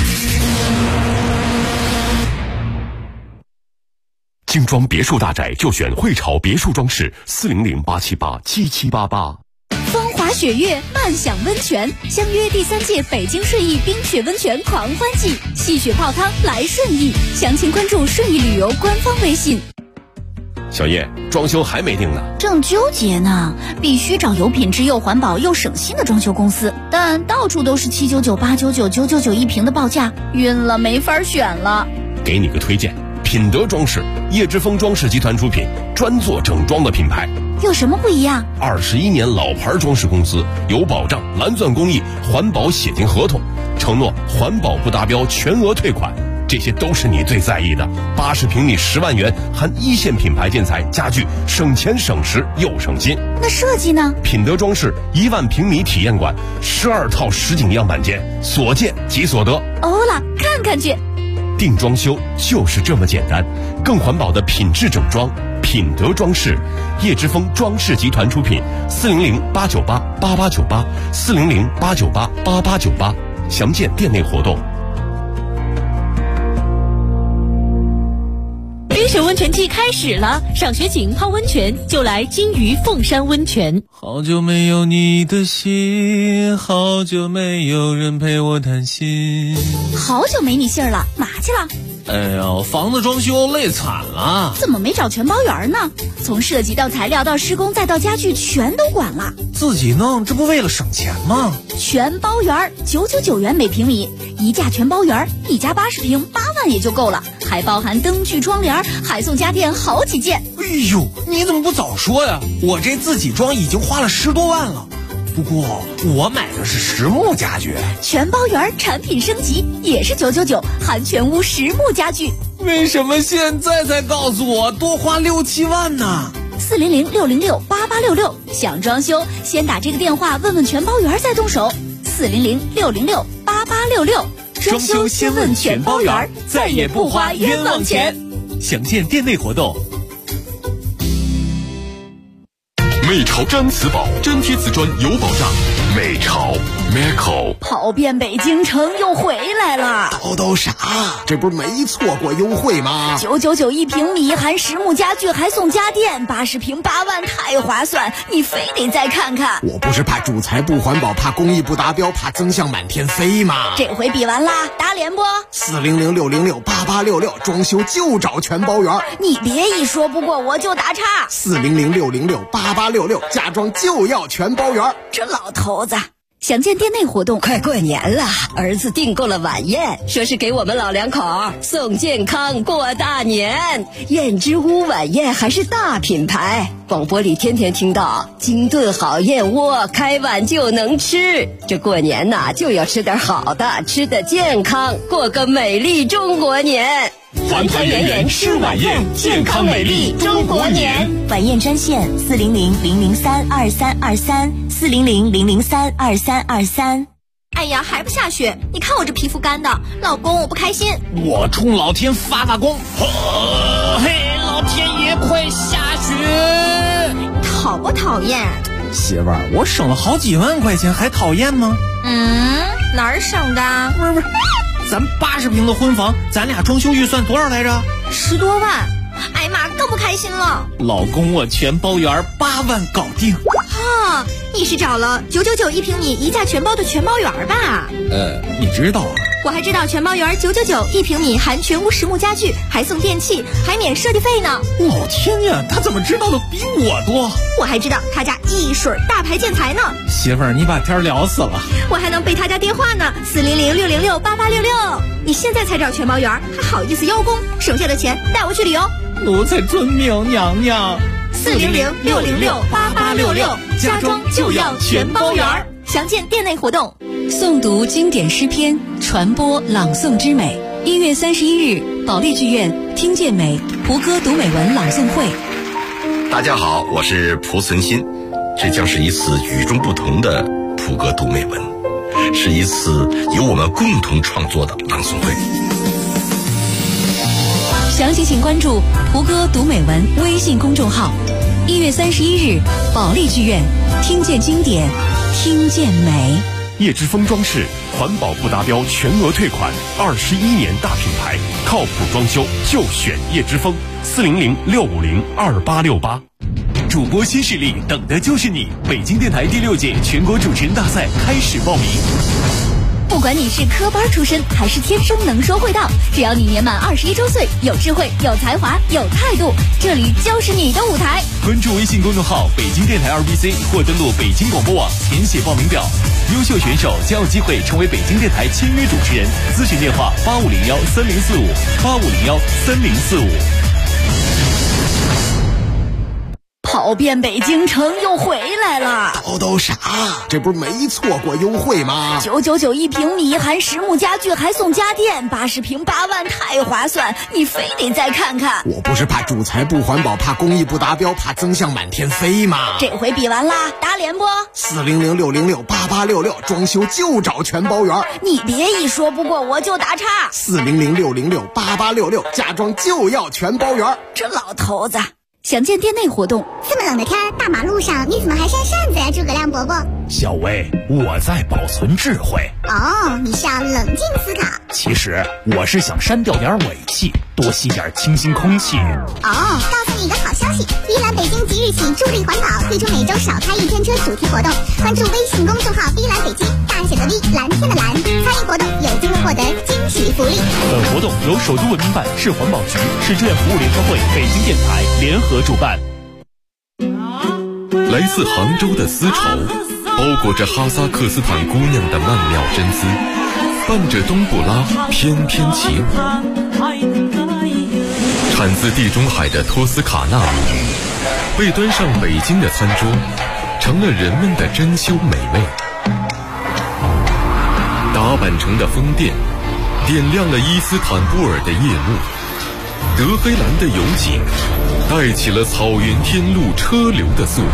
精装别墅大宅就选汇潮别墅装饰，400-878-7788。 风华雪月，漫享温泉，相约第3届北京顺义冰雪温泉狂欢季，戏雪泡汤来顺义，详情关注顺义旅游官方微信。 小叶，装修还没定呢， 正纠结呢，必须找有品质又环保又省心的装修公司，但到处都是799、899、999一平的报价，晕了，没法选了。 给你个推荐，品德装饰，叶之峰装饰集团出品，专做整装的品牌。 有什么不一样 ？21年老牌装饰公司，有保障，蓝钻工艺，环保写进合同，承诺环保不达标全额退款，这些都是你最在意的。80平米10万元，含1线品牌建材家具，省钱省时又省心。 那设计呢？ 品德装饰1万平米体验馆，12套实景样板间，所见即所得。 欧了，看看去。 定装修就是这么简单，更环保的品质整装。品德装饰，叶之峰装饰集团出品，400-898-8898，400-898-8898，详见店内活动。 冰雪温泉季开始了，上学请泡温泉就来金鱼凤山温泉。 好久没有你的信，好久没有人陪我谈心。 好久没你信儿了，嘛去了？ 哎呀，房子装修累惨了。 怎么没找全包圆呢？从设计到材料到施工再到家具全都管了。 自己弄，这不为了省钱吗？ 全包圆999元每平米，一价全包圆，一家80平8万也就够了，还包含灯具窗帘，还送家电好几件。 哎呦，你怎么不早说呀？我这自己装已经花了10多万了。不过我买的是实木家具， 全包圆产品升级也是999，含全屋实木家具。 为什么现在才告诉我多花6、7万呢 ？400-606-8866，想装修先打这个电话问问全包圆再动手。400-606-8866， 装修先问全包圆，再也不花冤枉钱。详见店内活动。 美潮毡瓷宝，粘贴瓷砖有保障。 美潮 Miracle 跑遍北京城又回来了。 叨啥？这不是没错过优惠吗 ？999一平米，含实木家具还送家电，80平8万，太划算，你非得再看看。 我不是怕主材不环保，怕工艺不达标，怕增项满天飞吗？ 这回比完啦，打脸不 ？400-606-8866，装修就找全包圆。 你别一说不过我就打岔。 400-606-8866，家装就要全包圆。 这老头子。详见店内活动。 快过年了，儿子订购了晚宴，说是给我们老两口送健康过大年。燕之屋晚宴还是大品牌，广播里天天听到金炖好燕窝，开碗就能吃。这过年呐，就要吃点好的，吃得健康，过个美丽中国年。 团团圆圆吃晚宴，健康美丽中国年。 晚宴专线400-003-2323，400-003-2323。 哎呀，还不下雪？你看我这皮肤干的，老公我不开心。 我冲老天发功，嘿，老天爷快下雪！ 讨不讨厌？ 媳妇儿，我省了好几万块钱，还讨厌吗？ 哪儿省的？ 不是。咱80平的婚房，咱俩装修预算多少来着 ？10多万。哎呀妈，更不开心了。 老公，我全包圆，8万搞定。 啊，你是找了999一平米一价全包的全包圆吧？ 你知道啊？ 我还知道全包圆999一平米，含全屋实木家具，还送电器，还免设计费呢。 老天呀，他怎么知道的比我多？ 我还知道他家一水大牌建材呢。 媳妇儿，你把天聊死了。 我还能背他家电话呢，400-606-8866。你现在才找全包圆，还好意思邀功？省下的钱带我去旅游。 奴才遵命，娘娘。 400-606-8866，家装就要全包圆。详见店内活动。 诵读经典诗篇，传播朗诵之美。1月31日，保利剧院听见美蒲歌读美文朗诵会。 大家好，我是蒲存昕，这将是一次与众不同的蒲歌读美文，是一次由我们共同创作的朗诵会。 详细请关注蒲歌读美文微信公众号。1月31日，保利剧院听见经典，听见美。 叶之峰装饰，环保不达标全额退款，21年大品牌，靠谱装修就选叶之峰，400-650-2868。主播新势力，等的就是你！北京电台第6届全国主持人大赛开始报名。 不管你是科班出身还是天生能说会道，只要你年满21周岁，有智慧、有才华、有态度，这里就是你的舞台。 关注微信公众号北京电台2BC 或登录北京广播网填写报名表，优秀选手将有机会成为北京电台签约主持人。咨询电话8501-3045，8501-3045。 跑遍北京城又回来了。 叨啥？这不是没错过优惠吗 ？999一平米，含实木家具还送家电，80平8万，太划算，你非得再看看。 我不是怕主材不环保，怕工艺不达标，怕增项满天飞吗？ 这回比完啦，打脸不 ？400-606-8866，装修就找全包圆。 你别一说不过我就打岔。 400-606-8866，家装就要全包圆。 这老头子。详见店内活动。 这么冷的天，大马路上你怎么还扇扇子呀，诸葛亮伯伯？ 小薇，我在保存智慧。 哦，你是要冷静思考。 其实我是想删掉点尾气，多吸点清新空气。 哦，告诉你一个好消息，碧蓝北京即日起助力环保，推出每周少开1天车主题活动。关注微信公众号碧蓝北京，大写的 V， 蓝天的蓝，参与活动有机会获得惊喜福利。 本活动由首都文明办、市环保局、市志愿服务联合会、北京电台联合主办。 来自杭州的丝绸，包裹着哈萨克斯坦姑娘的曼妙真姿，伴着冬不拉翩翩起舞。产自地中海的托斯卡纳米，被端上北京的餐桌，成了人们的珍馐美味。打扮成的风电，点亮了伊斯坦布尔的夜幕。德黑兰的油井，带起了草原天路车流的速度。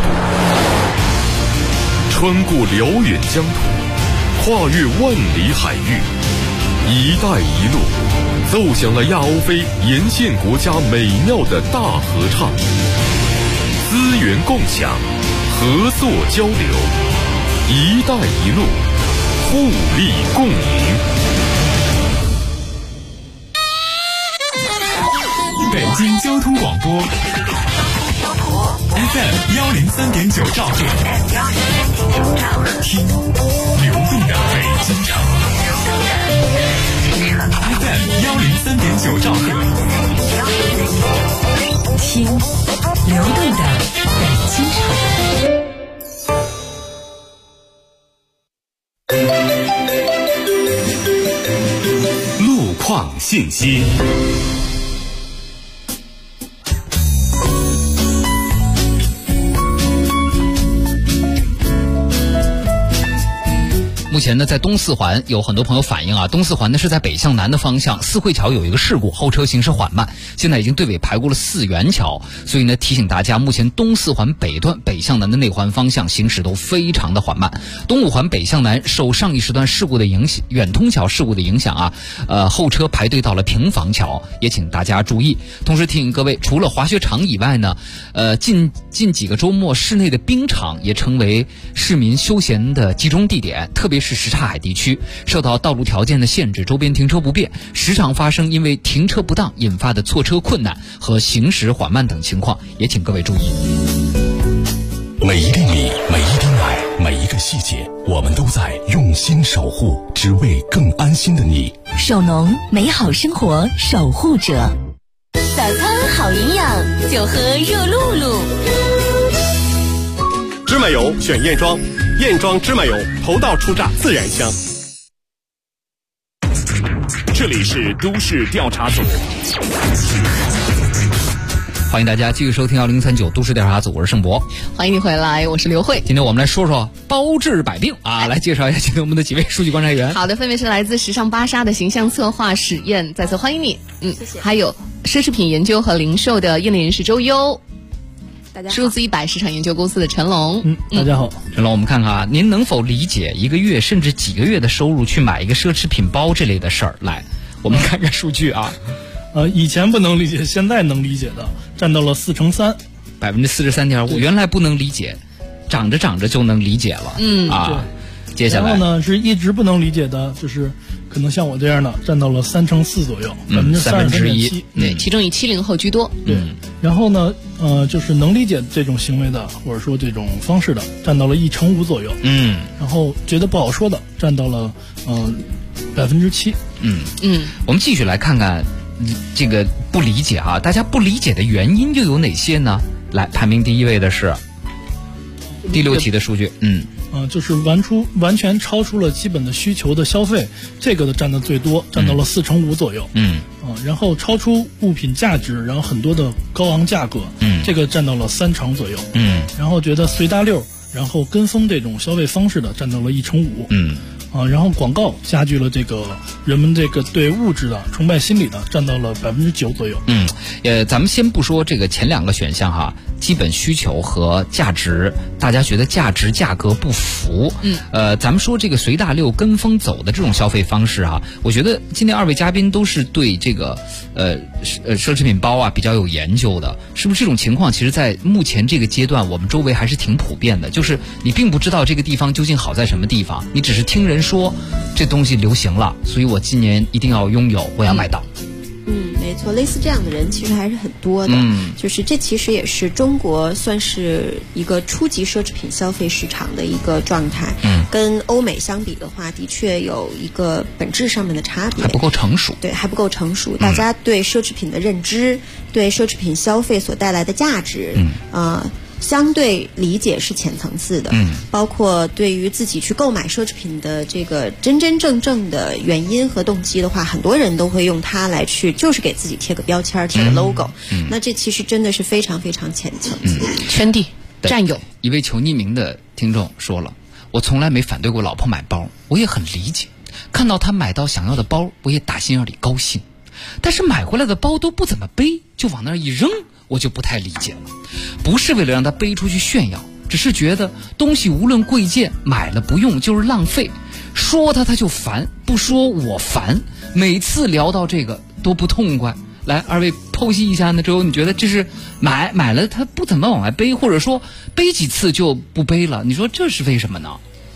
穿过辽远疆土，跨越万里海域，一带一路奏响了亚欧非沿线国家美妙的大合唱。资源共享，合作交流， 一带一路，互利共赢。 北京交通广播 FM103.9 兆赫，听流动的北京城。FM103.9 兆赫， 听流动的北京城。 路况信息。 目前呢，在东四环有很多朋友反映啊，东四环呢是在北向南的方向，四惠桥有一个事故，后车行驶缓慢，现在已经队尾排过了四元桥，所以呢提醒大家，目前东四环北段北向南的内环方向行驶都非常的缓慢。东五环北向南受上一时段事故的影响，远通桥事故的影响啊，后车排队到了平房桥，也请大家注意。同时提醒各位，除了滑雪场以外呢，近几个周末室内的冰场也成为市民休闲的集中地点，特别是什刹海地区，受到道路条件的限制，周边停车不便，时常发生因为停车不当引发的错车困难和行驶缓慢等情况，也请各位注意。 每一粒米，每一滴奶，每一个细节，我们都在用心守护，只为更安心的你。 首农，美好生活守护者。 早餐好营养，就喝热露露。 芝麻油选燕庄，燕庄芝麻油头道出榨自然香。这里是都市调查组， 欢迎大家继续收听1039都市调查组，我是盛博。 欢迎你回来，我是刘慧。 今天我们来说说包治百病啊，来介绍一下今天我们的几位数据观察员。 好的，分别是来自时尚芭莎的形象策划史燕，再次欢迎你。 谢谢。 还有奢侈品研究和零售的业内人士周优。 大家好。 数字100市场研究公司的陈龙。 大家好。 陈龙，我们看看啊，您能否理解一个月甚至几个月的收入去买一个奢侈品包这类的事儿？来，我们看看数据啊。 以前不能理解，现在能理解的占到了 43.5%，原来不能理解，长着长着就能理解了。接下来， 然后呢是一直不能理解的，就是可能像我这样的占到了4%左右，33.7%。 对，其中以70后居多。 对，然后呢，就是能理解这种行为的，或者说这种方式的，占到了1%左右。然后觉得不好说的，占到了7%。 我们继续来看看这个不理解啊，大家不理解的原因又有哪些呢？来，排名第一位的是第6题的数据。 就是完全超出了基本的需求的消费，这个的占的最多，占到了4%左右。然后超出物品价值，然后很多的高昂价格，这个占到了3%左右。然后觉得随大溜，然后跟风这种消费方式的占到了1%。然后广告加剧了这个人们这个对物质的崇拜心理的，占到了9%左右。 咱们先不说这个前两个选项哈，基本需求和价值，大家觉得价值价格不符。咱们说这个随大溜跟风走的这种消费方式哈，我觉得今天二位嘉宾都是对这个奢侈品包啊比较有研究的，是不是这种情况？其实，在目前这个阶段，我们周围还是挺普遍的，就是你并不知道这个地方究竟好在什么地方，你只是听人说这东西流行了，所以我今年一定要拥有，我要买到。 没错，类似这样的人其实还是很多的。就是这其实也是中国算是一个初级奢侈品消费市场的一个状态。跟欧美相比的话，的确有一个本质上面的差别， 还不够成熟。 对，还不够成熟。大家对奢侈品的认知，对奢侈品消费所带来的价值，相对理解是浅层次的，包括对于自己去购买奢侈品的这个真真正正的原因和动机的话，很多人都会用它来去，就是给自己贴个标签，贴个 logo。那这其实真的是非常非常浅层次。 圈地占有。 一位求匿名的听众说了，我从来没反对过老婆买包，我也很理解，看到她买到想要的包，我也打心眼里高兴，但是买回来的包都不怎么背，就往那儿一扔，我就不太理解了。不是为了让他背出去炫耀，只是觉得东西无论贵贱，买了不用就是浪费，说他就烦，不说我烦，每次聊到这个都不痛快。来，二位剖析一下呢？之后你觉得这是买了他不怎么往外背，或者说背几次就不背了，你说这是为什么呢？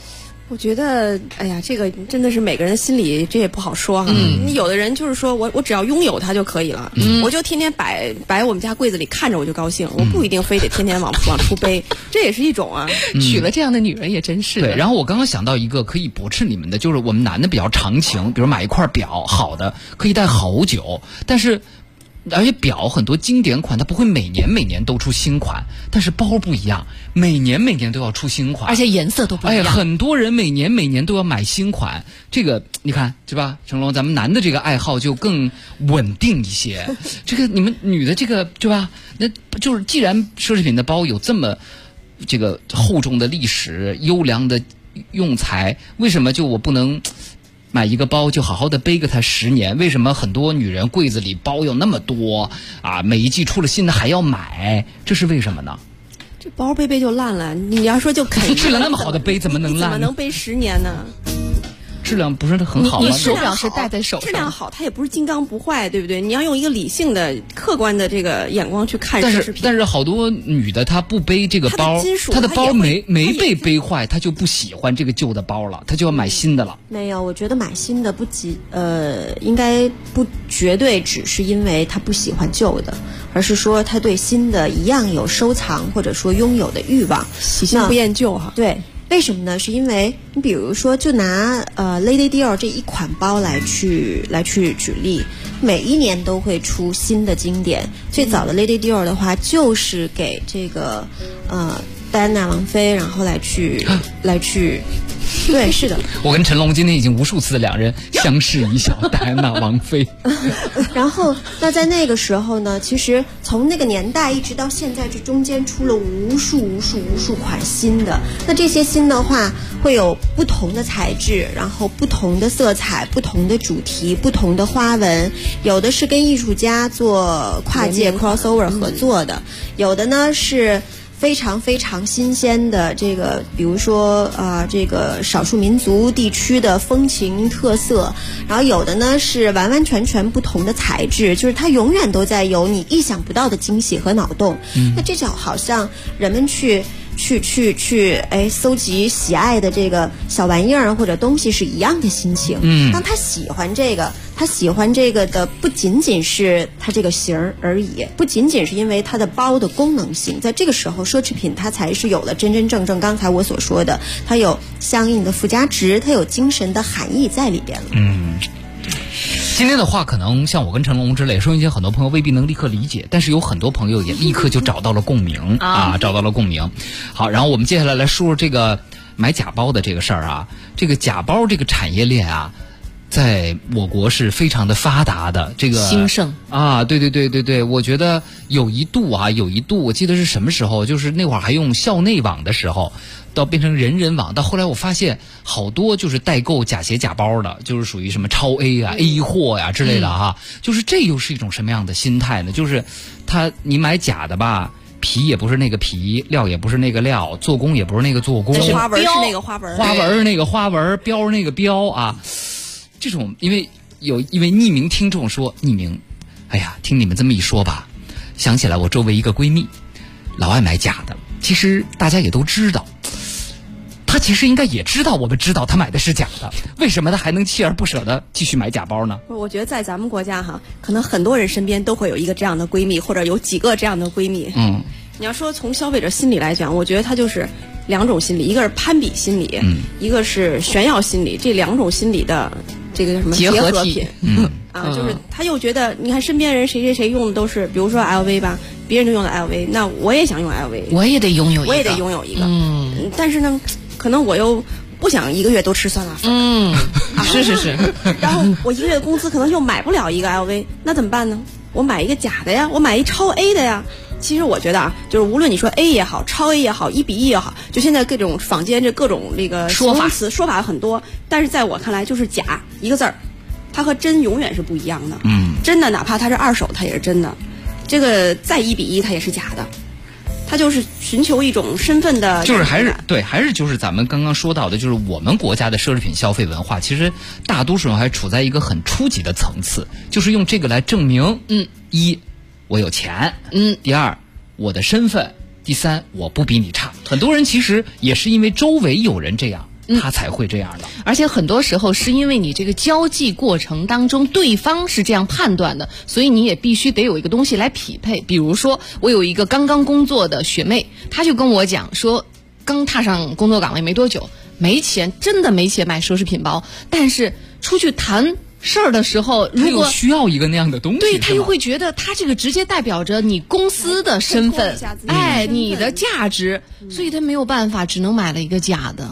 我觉得，哎呀，这个真的是每个人的心理，这也不好说哈。你有的人就是说我只要拥有它就可以了，我就天天摆我们家柜子里看着我就高兴，我不一定非得天天往出背，这也是一种啊。 娶了这样的女人也真是的。 对，然后我刚刚想到一个可以驳斥你们的，就是我们男的比较长情，比如买一块表好的可以戴好久，但是。而且表很多经典款，它不会每年都出新款，但是包不一样，每年都要出新款， 而且颜色都不一样。 很多人每年都要买新款，这个你看对吧？成龙，咱们男的这个爱好就更稳定一些。这个你们女的这个对吧？那就是既然奢侈品的包有这么这个厚重的历史、优良的用材，为什么就我不能？买一个包就好好的背个它10年，为什么很多女人柜子里包有那么多啊？每一季出了新的还要买，这是为什么呢？ 这包背就烂了，你要说就肯质量那么好的背怎么能烂？ 怎么能背10年呢？ 质量不是很好吗？ 你手表是戴在手上， 质量好，它也不是金刚不坏，对不对？你要用一个理性的、客观的这个眼光去看奢侈品。 但是好多女的她不背这个包，她的包没被背坏，她就不喜欢这个旧的包了，她就要买新的了。 没有，我觉得买新的应该不绝对只是因为她不喜欢旧的，而是说她对新的一样有收藏或者说拥有的欲望， 喜新不厌旧哈。 对。为什么呢？是因为你比如说，就拿Lady Dior 这一款包来去举例，每一年都会出新的经典。最早的 Lady Dior 的话，就是给这个戴安娜王妃，然后来去。对，是的。 我跟陈龙今天已经无数次的两人相视一笑，戴安娜王妃。 然后，那在那个时候呢，其实从那个年代一直到现在，这中间出了无数款新的。那这些新的话，会有不同的材质，然后不同的色彩、不同的主题、不同的花纹。有的是跟艺术家做跨界 crossover 合作的，有的呢是。非常新鲜的这个，比如说这个少数民族地区的风情特色，然后有的呢是完全不同的材质，就是它永远都在有你意想不到的惊喜和脑洞。那这就好像人们去搜集喜爱的这个小玩意儿或者东西是一样的心情。当他喜欢这个的不仅仅是它这个型而已，不仅仅是因为它的包的功能性，在这个时候奢侈品它才是有了真正刚才我所说的，它有相应的附加值，它有精神的含义在里边了。 今天的话，可能像我跟陈龙之类，收音机很多朋友未必能立刻理解，但是有很多朋友也立刻就找到了共鸣找到了共鸣。好，然后我们接下来说说这个买假包的这个事儿啊，这个假包这个产业链啊，在我国是非常的发达的，这个兴盛啊，对，我觉得有一度，我记得是什么时候，就是那会儿还用校内网的时候。到变成人人网，到后来我发现好多就是代购假鞋假包的，就是属于什么超 A 啊、A 货呀之类的哈。就是这又是一种什么样的心态呢？就是你买假的吧，皮也不是那个皮，料也不是那个料，做工也不是那个做工， 花纹是那个花纹， 花纹那个花纹，标是那个标啊。这种因为有一位匿名听众说，哎呀，听你们这么一说吧，想起来我周围一个闺蜜，老爱买假的。其实大家也都知道。他其实应该也知道，我们知道他买的是假的，为什么他还能锲而不舍的继续买假包呢？ 我觉得在咱们国家哈，可能很多人身边都会有一个这样的闺蜜，或者有几个这样的闺蜜。你要说从消费者心理来讲，我觉得它就是两种心理，一个是攀比心理，一个是炫耀心理，这两种心理的这个叫什么结合品？就是他又觉得，你看身边人谁用的都是，比如说 LV 吧，别人都用的 LV， 那我也想用 LV， 我也得拥有一个，但是呢。可能我又不想一个月都吃酸辣粉， 是， 然后我一个月的工资可能又买不了一个 LV， 那怎么办呢？我买一个假的呀，我买一超 A 的呀。其实我觉得就是无论你说 A 也好，超 A 也好，1:1也好，就现在各种坊间这各种那个形容词说法很多，但是在我看来就是假一个字儿，它和真永远是不一样的。真的哪怕它是二手，它也是真的；这个再1:1，它也是假的。他就是寻求一种身份的， 就是还是就是咱们刚刚说到的，就是我们国家的奢侈品消费文化，其实大多数人还处在一个很初级的层次，就是用这个来证明，一我有钱，第二我的身份，第三我不比你差。很多人其实也是因为周围有人这样， 他才会这样的。 而且很多时候是因为你这个交际过程当中，对方是这样判断的，所以你也必须得有一个东西来匹配。比如说，我有一个刚刚工作的学妹，她就跟我讲说，刚踏上工作岗位没多久，没钱，真的没钱买奢侈品包，但是出去谈事儿的时候，如果需要一个那样的东西， 对，他又会觉得他这个直接代表着你公司的身份，你的价值，所以他没有办法，只能买了一个假的。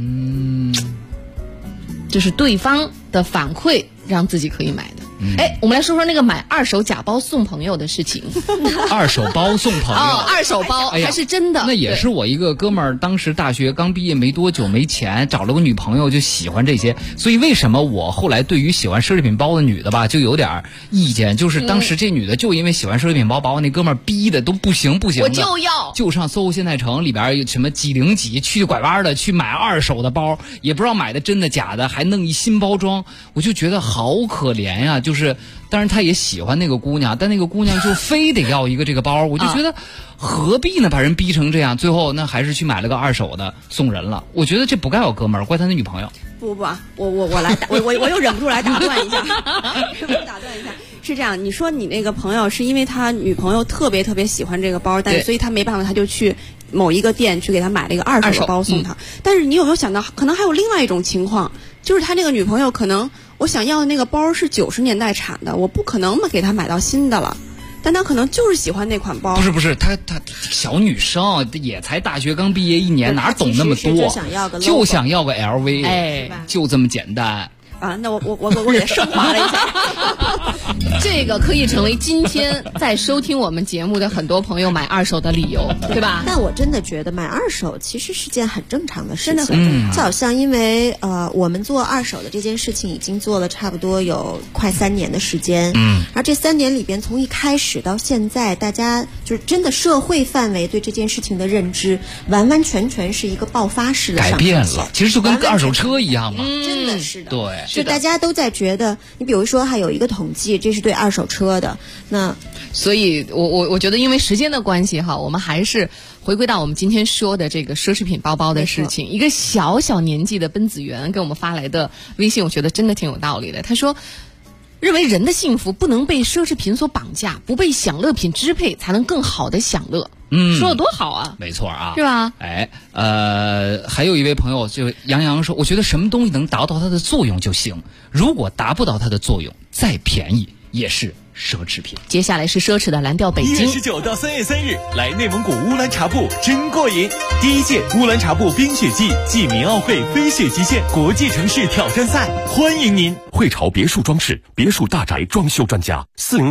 这是对方的反馈，让自己可以买的。我们来说说那个买二手假包送朋友的事情。 二手包送朋友， 二手包还是真的？ 那也是我一个哥们儿，当时大学刚毕业没多久，没钱，找了个女朋友，就喜欢这些。所以为什么我后来对于喜欢奢侈品包的女的吧，就有点意见？就是当时这女的就因为喜欢奢侈品包，把我那哥们儿逼的都不行的， 我就要就上搜狐现代城里边有什么几零几去拐弯的去买二手的包，也不知道买的真的假的，还弄一新包装，我就觉得好可怜呀。就是当然他也喜欢那个姑娘，但那个姑娘就非得要一个这个包，我就觉得何必呢，把人逼成这样，最后那还是去买了个二手的送人了。我觉得这不怪我哥们儿，怪他那女朋友。 不，我来打，我又忍不住来打断一下，是这样，你说你那个朋友是因为他女朋友特别特别喜欢这个包，但所以他没办法，他就去某一个店去给他买了一个二手的包送他。但是你有没有想到，可能还有另外一种情况，就是他那个女朋友可能我想要的那个包是90年代产的，我不可能给他买到新的了。但他可能就是喜欢那款包。 不是，她小女生也才大学刚毕业1年，哪懂那么多？就想要个 LV，就这么简单。 那我给他升华了一下。 这个可以成为今天在收听我们节目的很多朋友买二手的理由，对吧？ 但我真的觉得买二手其实是件很正常的事情，就好像因为我们做二手的这件事情已经做了差不多有快3年的时间，然后这3年里边从一开始到现在，大家就是真的社会范围对这件事情的认知完完全全是一个爆发式的改变了，其实就跟二手车一样嘛， 真的是的， 对。 就大家都在觉得，你比如说还有一个统计，这是对二手车的。那所以我觉得因为时间的关系哈，我们还是回归到我们今天说的这个奢侈品包包的事情。一个小年纪的奔子元给我们发来的微信，我觉得真的挺有道理的。他说，认为人的幸福不能被奢侈品所绑架，不被享乐品支配，才能更好的享乐。说的多好啊！ 没错啊， 是吧？ 还有一位朋友就杨洋说，我觉得什么东西能达到它的作用就行，如果达不到它的作用，再便宜也是奢侈品。 接下来是奢侈的蓝调北京。 1月19到3月3日，来内蒙古乌兰察布真过瘾！第1届乌兰察布冰雪季暨民奥会飞雪极限国际城市挑战赛，欢迎您！ 汇潮别墅装饰别墅大宅装修专家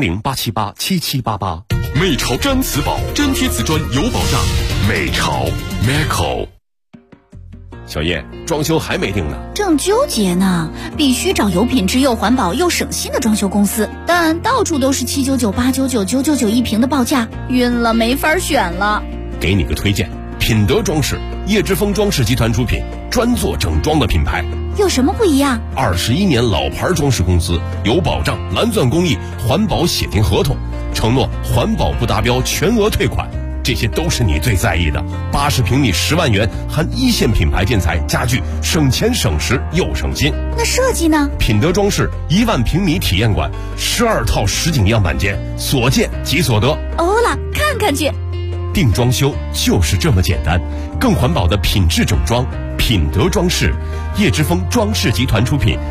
，400-878-7788。美潮毡瓷宝，粘贴瓷砖有保障。美潮 Meco。小叶，装修还没定呢， 正纠结呢。必须找有品质又环保又省心的装修公司，但到处都是799、899、999一平的报价，晕了，没法选了。 给你个推荐，品德装饰，叶之峰装饰集团出品，专做整装的品牌。 有什么不一样 ？21年老牌装饰公司，有保障，蓝钻工艺，环保写定合同，承诺环保不达标全额退款。这些都是你最在意的。80平米10万元，含1线品牌建材家具，省钱省时又省心。 那设计呢？ 品德装饰1万平米体验馆，12套实景样板间，所见即所得。 欧了，看看去。 定装修就是这么简单，更环保的品质整装，品德装饰，叶之峰装饰集团出品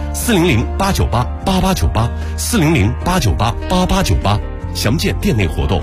，400-898-8898，400-898-8898，详见店内活动。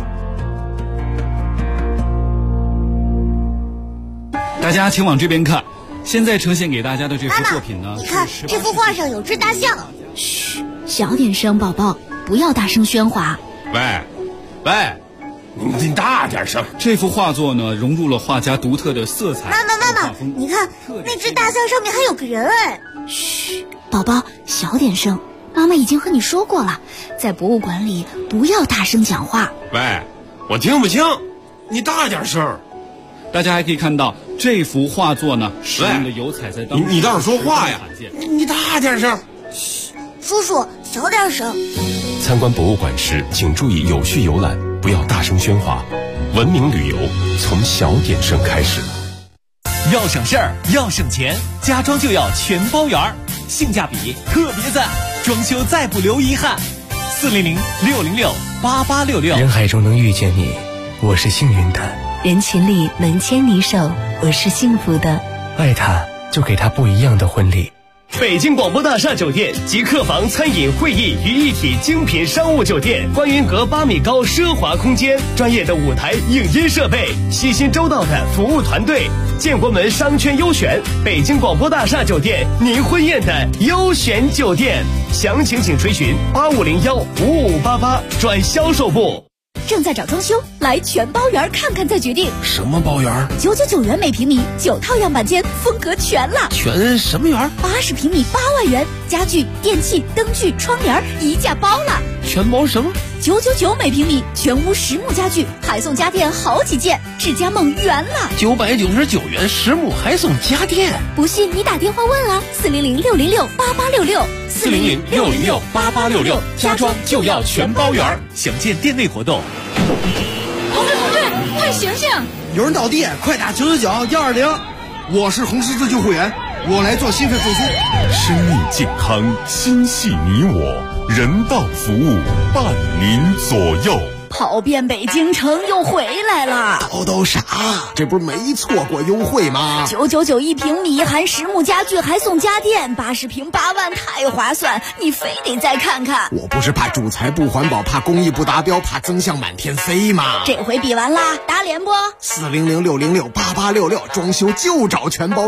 大家请往这边看，现在呈现给大家的这幅作品呢， 你看这幅画上有只大象。 嘘，小点声，宝宝，不要大声喧哗。 喂， 你大点声。 这幅画作呢，融入了画家独特的色彩。 妈妈，你看那只大象上面还有个人哎。 嘘，宝宝，小点声。妈妈已经和你说过了，在博物馆里不要大声讲话。 喂，我听不清，你大点声。 大家还可以看到这幅画作呢，使用的油彩在当中。 你倒是说话呀！你大点声。 嘘，叔叔小点声。 参观博物馆时，请注意有序游览，不要大声喧哗。文明旅游从小点声开始。 要省事儿，要省钱，家装就要全包圆儿，性价比特别赞，装修再不留遗憾。400-606-8866。 人海中能遇见你，我是幸运的； 人群里能牵你手，我是幸福的。 爱他，就给他不一样的婚礼。 北京广播大厦酒店集客房、餐饮、会议于一体精品商务酒店，观云阁8米高奢华空间，专业的舞台影音设备，细心周到的服务团队，建国门商圈优选，北京广播大厦酒店，您婚宴的优选酒店。详情请垂询8501-5588转销售部。 正在找装修，来全包园看看再决定。 什么包园 ？999元每平米，9套样板间，风格全了。 全什么园 ？80平米8万元，家具、电器、灯具、窗帘一价包了。 全包什么 ？999每平米，全屋实木家具，还送家电好几件，智家梦圆了。 999元实木还送家电， 不信你打电话问了，400-606-8866。 400-606-8866，家装就要全包圆。详见店内活动。 同志，快醒醒！ 有人倒地，快打999-120。我是红十字救护员，我来做心肺复苏。 生命健康，心系你我，人道服务伴您左右。 跑遍北京城又回来了， 都啥？这不是没错过优惠吗 ？999一平米，含实木家具还送家电，80平8万，太划算！你非得再看看。 我不是怕主材不环保，怕工艺不达标，怕增项满天飞吗？ 这回比完啦，打脸不？ 400-606-8866，装修就找全包。